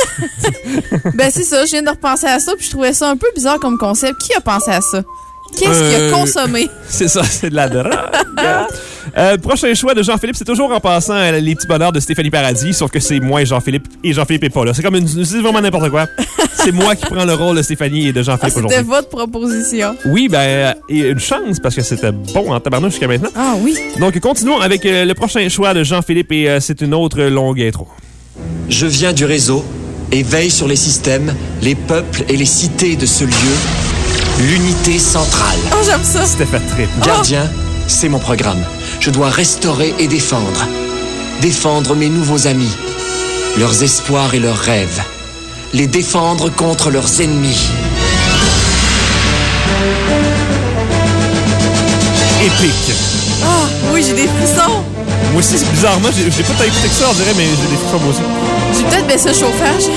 Ben, c'est ça. Je viens de repenser à ça, puis je trouvais ça un peu bizarre comme concept. Qui a pensé à ça? Qu'est-ce Euh, qu'il a consommé? C'est ça, c'est de la drogue. euh, prochain choix de Jean-Philippe, c'est toujours en passant euh, les petits bonheurs de Stéphanie Paradis, sauf que c'est moi et Jean-Philippe, et Jean-Philippe est pas là. C'est comme une, c'est vraiment n'importe quoi. C'est moi qui prends le rôle de Stéphanie et de Ah, Jean-Philippe c'était aujourd'hui. votre proposition. Oui, ben, euh, et une chance, parce que c'était bon en tabarnouche jusqu'à maintenant. Ah oui. Donc, continuons avec euh, le prochain choix de Jean-Philippe, et euh, c'est une autre longue intro. Je viens du réseau et veille sur les systèmes, les peuples et les cités de ce lieu, l'unité centrale. Oh, j'aime ça. C'était fait trip. Gardien, c'est mon programme. Je dois restaurer et défendre. Défendre mes nouveaux amis, leurs espoirs et leurs rêves. Les défendre contre leurs ennemis. Épique. Ah, oui, j'ai des frissons. Moi aussi, c'est bizarrement, j'ai, j'ai pas tant écouté que ça, on dirait, mais j'ai des frissons moi aussi. J'ai peut-être baissé le chauffage.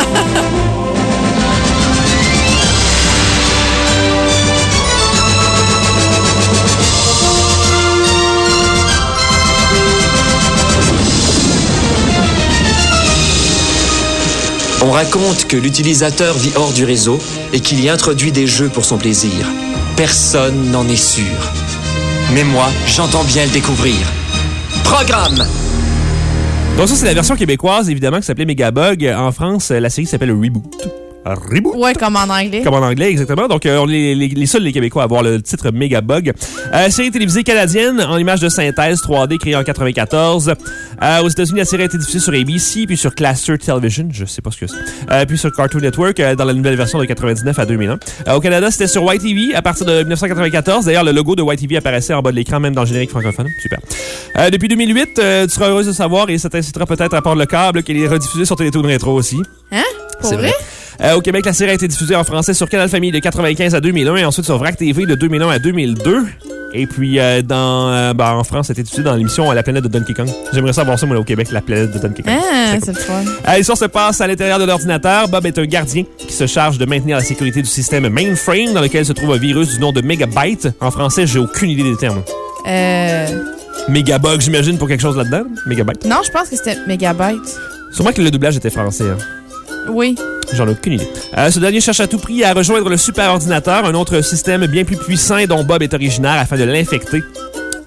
On raconte que l'utilisateur vit hors du réseau et qu'il y introduit des jeux pour son plaisir. Personne n'en est sûr. Mais moi, j'entends bien le découvrir. Programme! Donc ça, c'est la version québécoise, évidemment, qui s'appelait Megabug. En France, la série s'appelle Reboot. Reboot. Ouais, comme en anglais. Comme en anglais, exactement. Donc, euh, on est les, les, les seuls, les Québécois, à avoir le titre Megabug. Euh, série télévisée canadienne en images de synthèse trois D créée en quatre-vingt-quatorze. Euh, aux États-Unis, la série a été diffusée sur A B C, puis sur Cluster Television, je sais pas ce que c'est. Euh, puis sur Cartoon Network, euh, dans la nouvelle version de quatre-vingt-dix-neuf à deux mille un. Euh, au Canada, c'était sur Y T V à partir de dix-neuf cent quatre-vingt-quatorze. D'ailleurs, le logo de Y T V apparaissait en bas de l'écran, même dans le générique francophone. Super. Euh, depuis deux mille huit, euh, tu seras heureuse de savoir, et ça t'incitera peut-être à prendre le câble, qu'il est rediffusé sur Télétoon Rétro aussi. Hein? Pour C'est vrai? vrai. Euh, au Québec, la série a été diffusée en français sur Canal Famille de quatre-vingt-quinze à deux mille un et ensuite sur Vrac T V de deux mille un à deux mille deux. Et puis, euh, dans, euh, ben, en France, ça a été diffusé dans l'émission La planète de Donkey Kong. J'aimerais savoir ça, moi, là, au Québec, La planète de Donkey Kong. Ah, Très c'est le fun. Euh, L'histoire se passe à l'intérieur de l'ordinateur. Bob est un gardien qui se charge de maintenir la sécurité du système mainframe dans lequel se trouve un virus du nom de Megabyte. En français, j'ai aucune idée des termes. Euh... Megabug, j'imagine, pour quelque chose là-dedans. Megabyte. Non, je pense que c'était Megabyte. Sûrement que le doublage était français. Hein. Oui. J'en ai aucune idée. Euh, ce dernier cherche à tout prix à rejoindre le super ordinateur, un autre système bien plus puissant dont Bob est originaire, afin de l'infecter.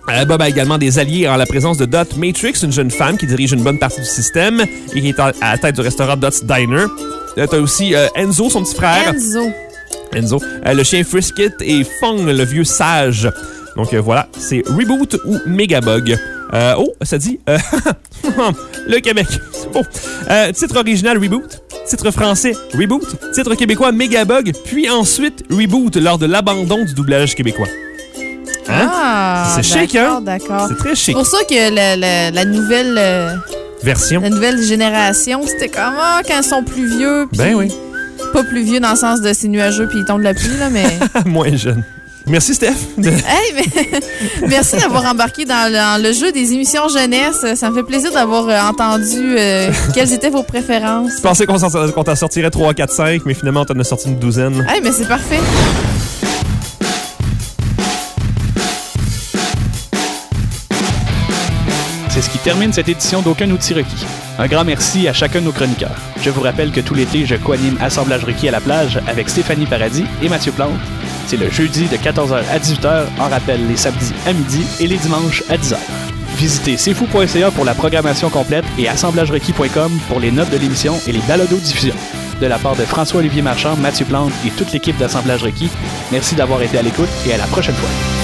Euh, Bob a également des alliés en la présence de Dot Matrix, une jeune femme qui dirige une bonne partie du système et qui est à la tête du restaurant Dot's Diner. Euh, T'as aussi euh, Enzo, son petit frère. Enzo. Enzo. Euh, le chien Frisket et Fong, le vieux sage. Donc euh, voilà, c'est Reboot ou Megabug. Euh, oh, ça dit euh, le Québec. C'est beau. Euh, titre original Reboot. Titre français Reboot. Titre québécois Megabug. Puis ensuite Reboot lors de l'abandon du doublage québécois. Hein? Ah, c'est chic, hein? D'accord. C'est très chic. C'est pour ça que la, la, la nouvelle euh, version, la nouvelle génération, c'était comme ah, quand ils sont plus vieux. Pis ben oui. Pas plus vieux dans le sens de c'est nuageux puis ils tombent de la pluie, là, mais. Moins jeune. Merci, Steph. Hey, mais merci d'avoir embarqué dans le, dans le jeu des émissions jeunesse. Ça me fait plaisir d'avoir euh, entendu euh, quelles étaient vos préférences. Je pensais qu'on, qu'on t'en sortirait trois, quatre, cinq, mais finalement, on t'en a sorti une douzaine. Hey, mais c'est parfait. C'est ce qui termine cette édition d'Aucun outil requis. Un grand merci à chacun de nos chroniqueurs. Je vous rappelle que tout l'été, je co-anime Assemblage requis à la plage avec Stéphanie Paradis et Mathieu Plante. C'est le jeudi de quatorze heures à dix-huit heures, en rappel les samedis à midi et les dimanches à dix heures. Visitez c'est fou point c a pour la programmation complète et assemblage requis point com pour les notes de l'émission et les balados-diffusions. De la part de François-Olivier Marchand, Mathieu Plante et toute l'équipe d'Assemblage requis, merci d'avoir été à l'écoute et à la prochaine fois.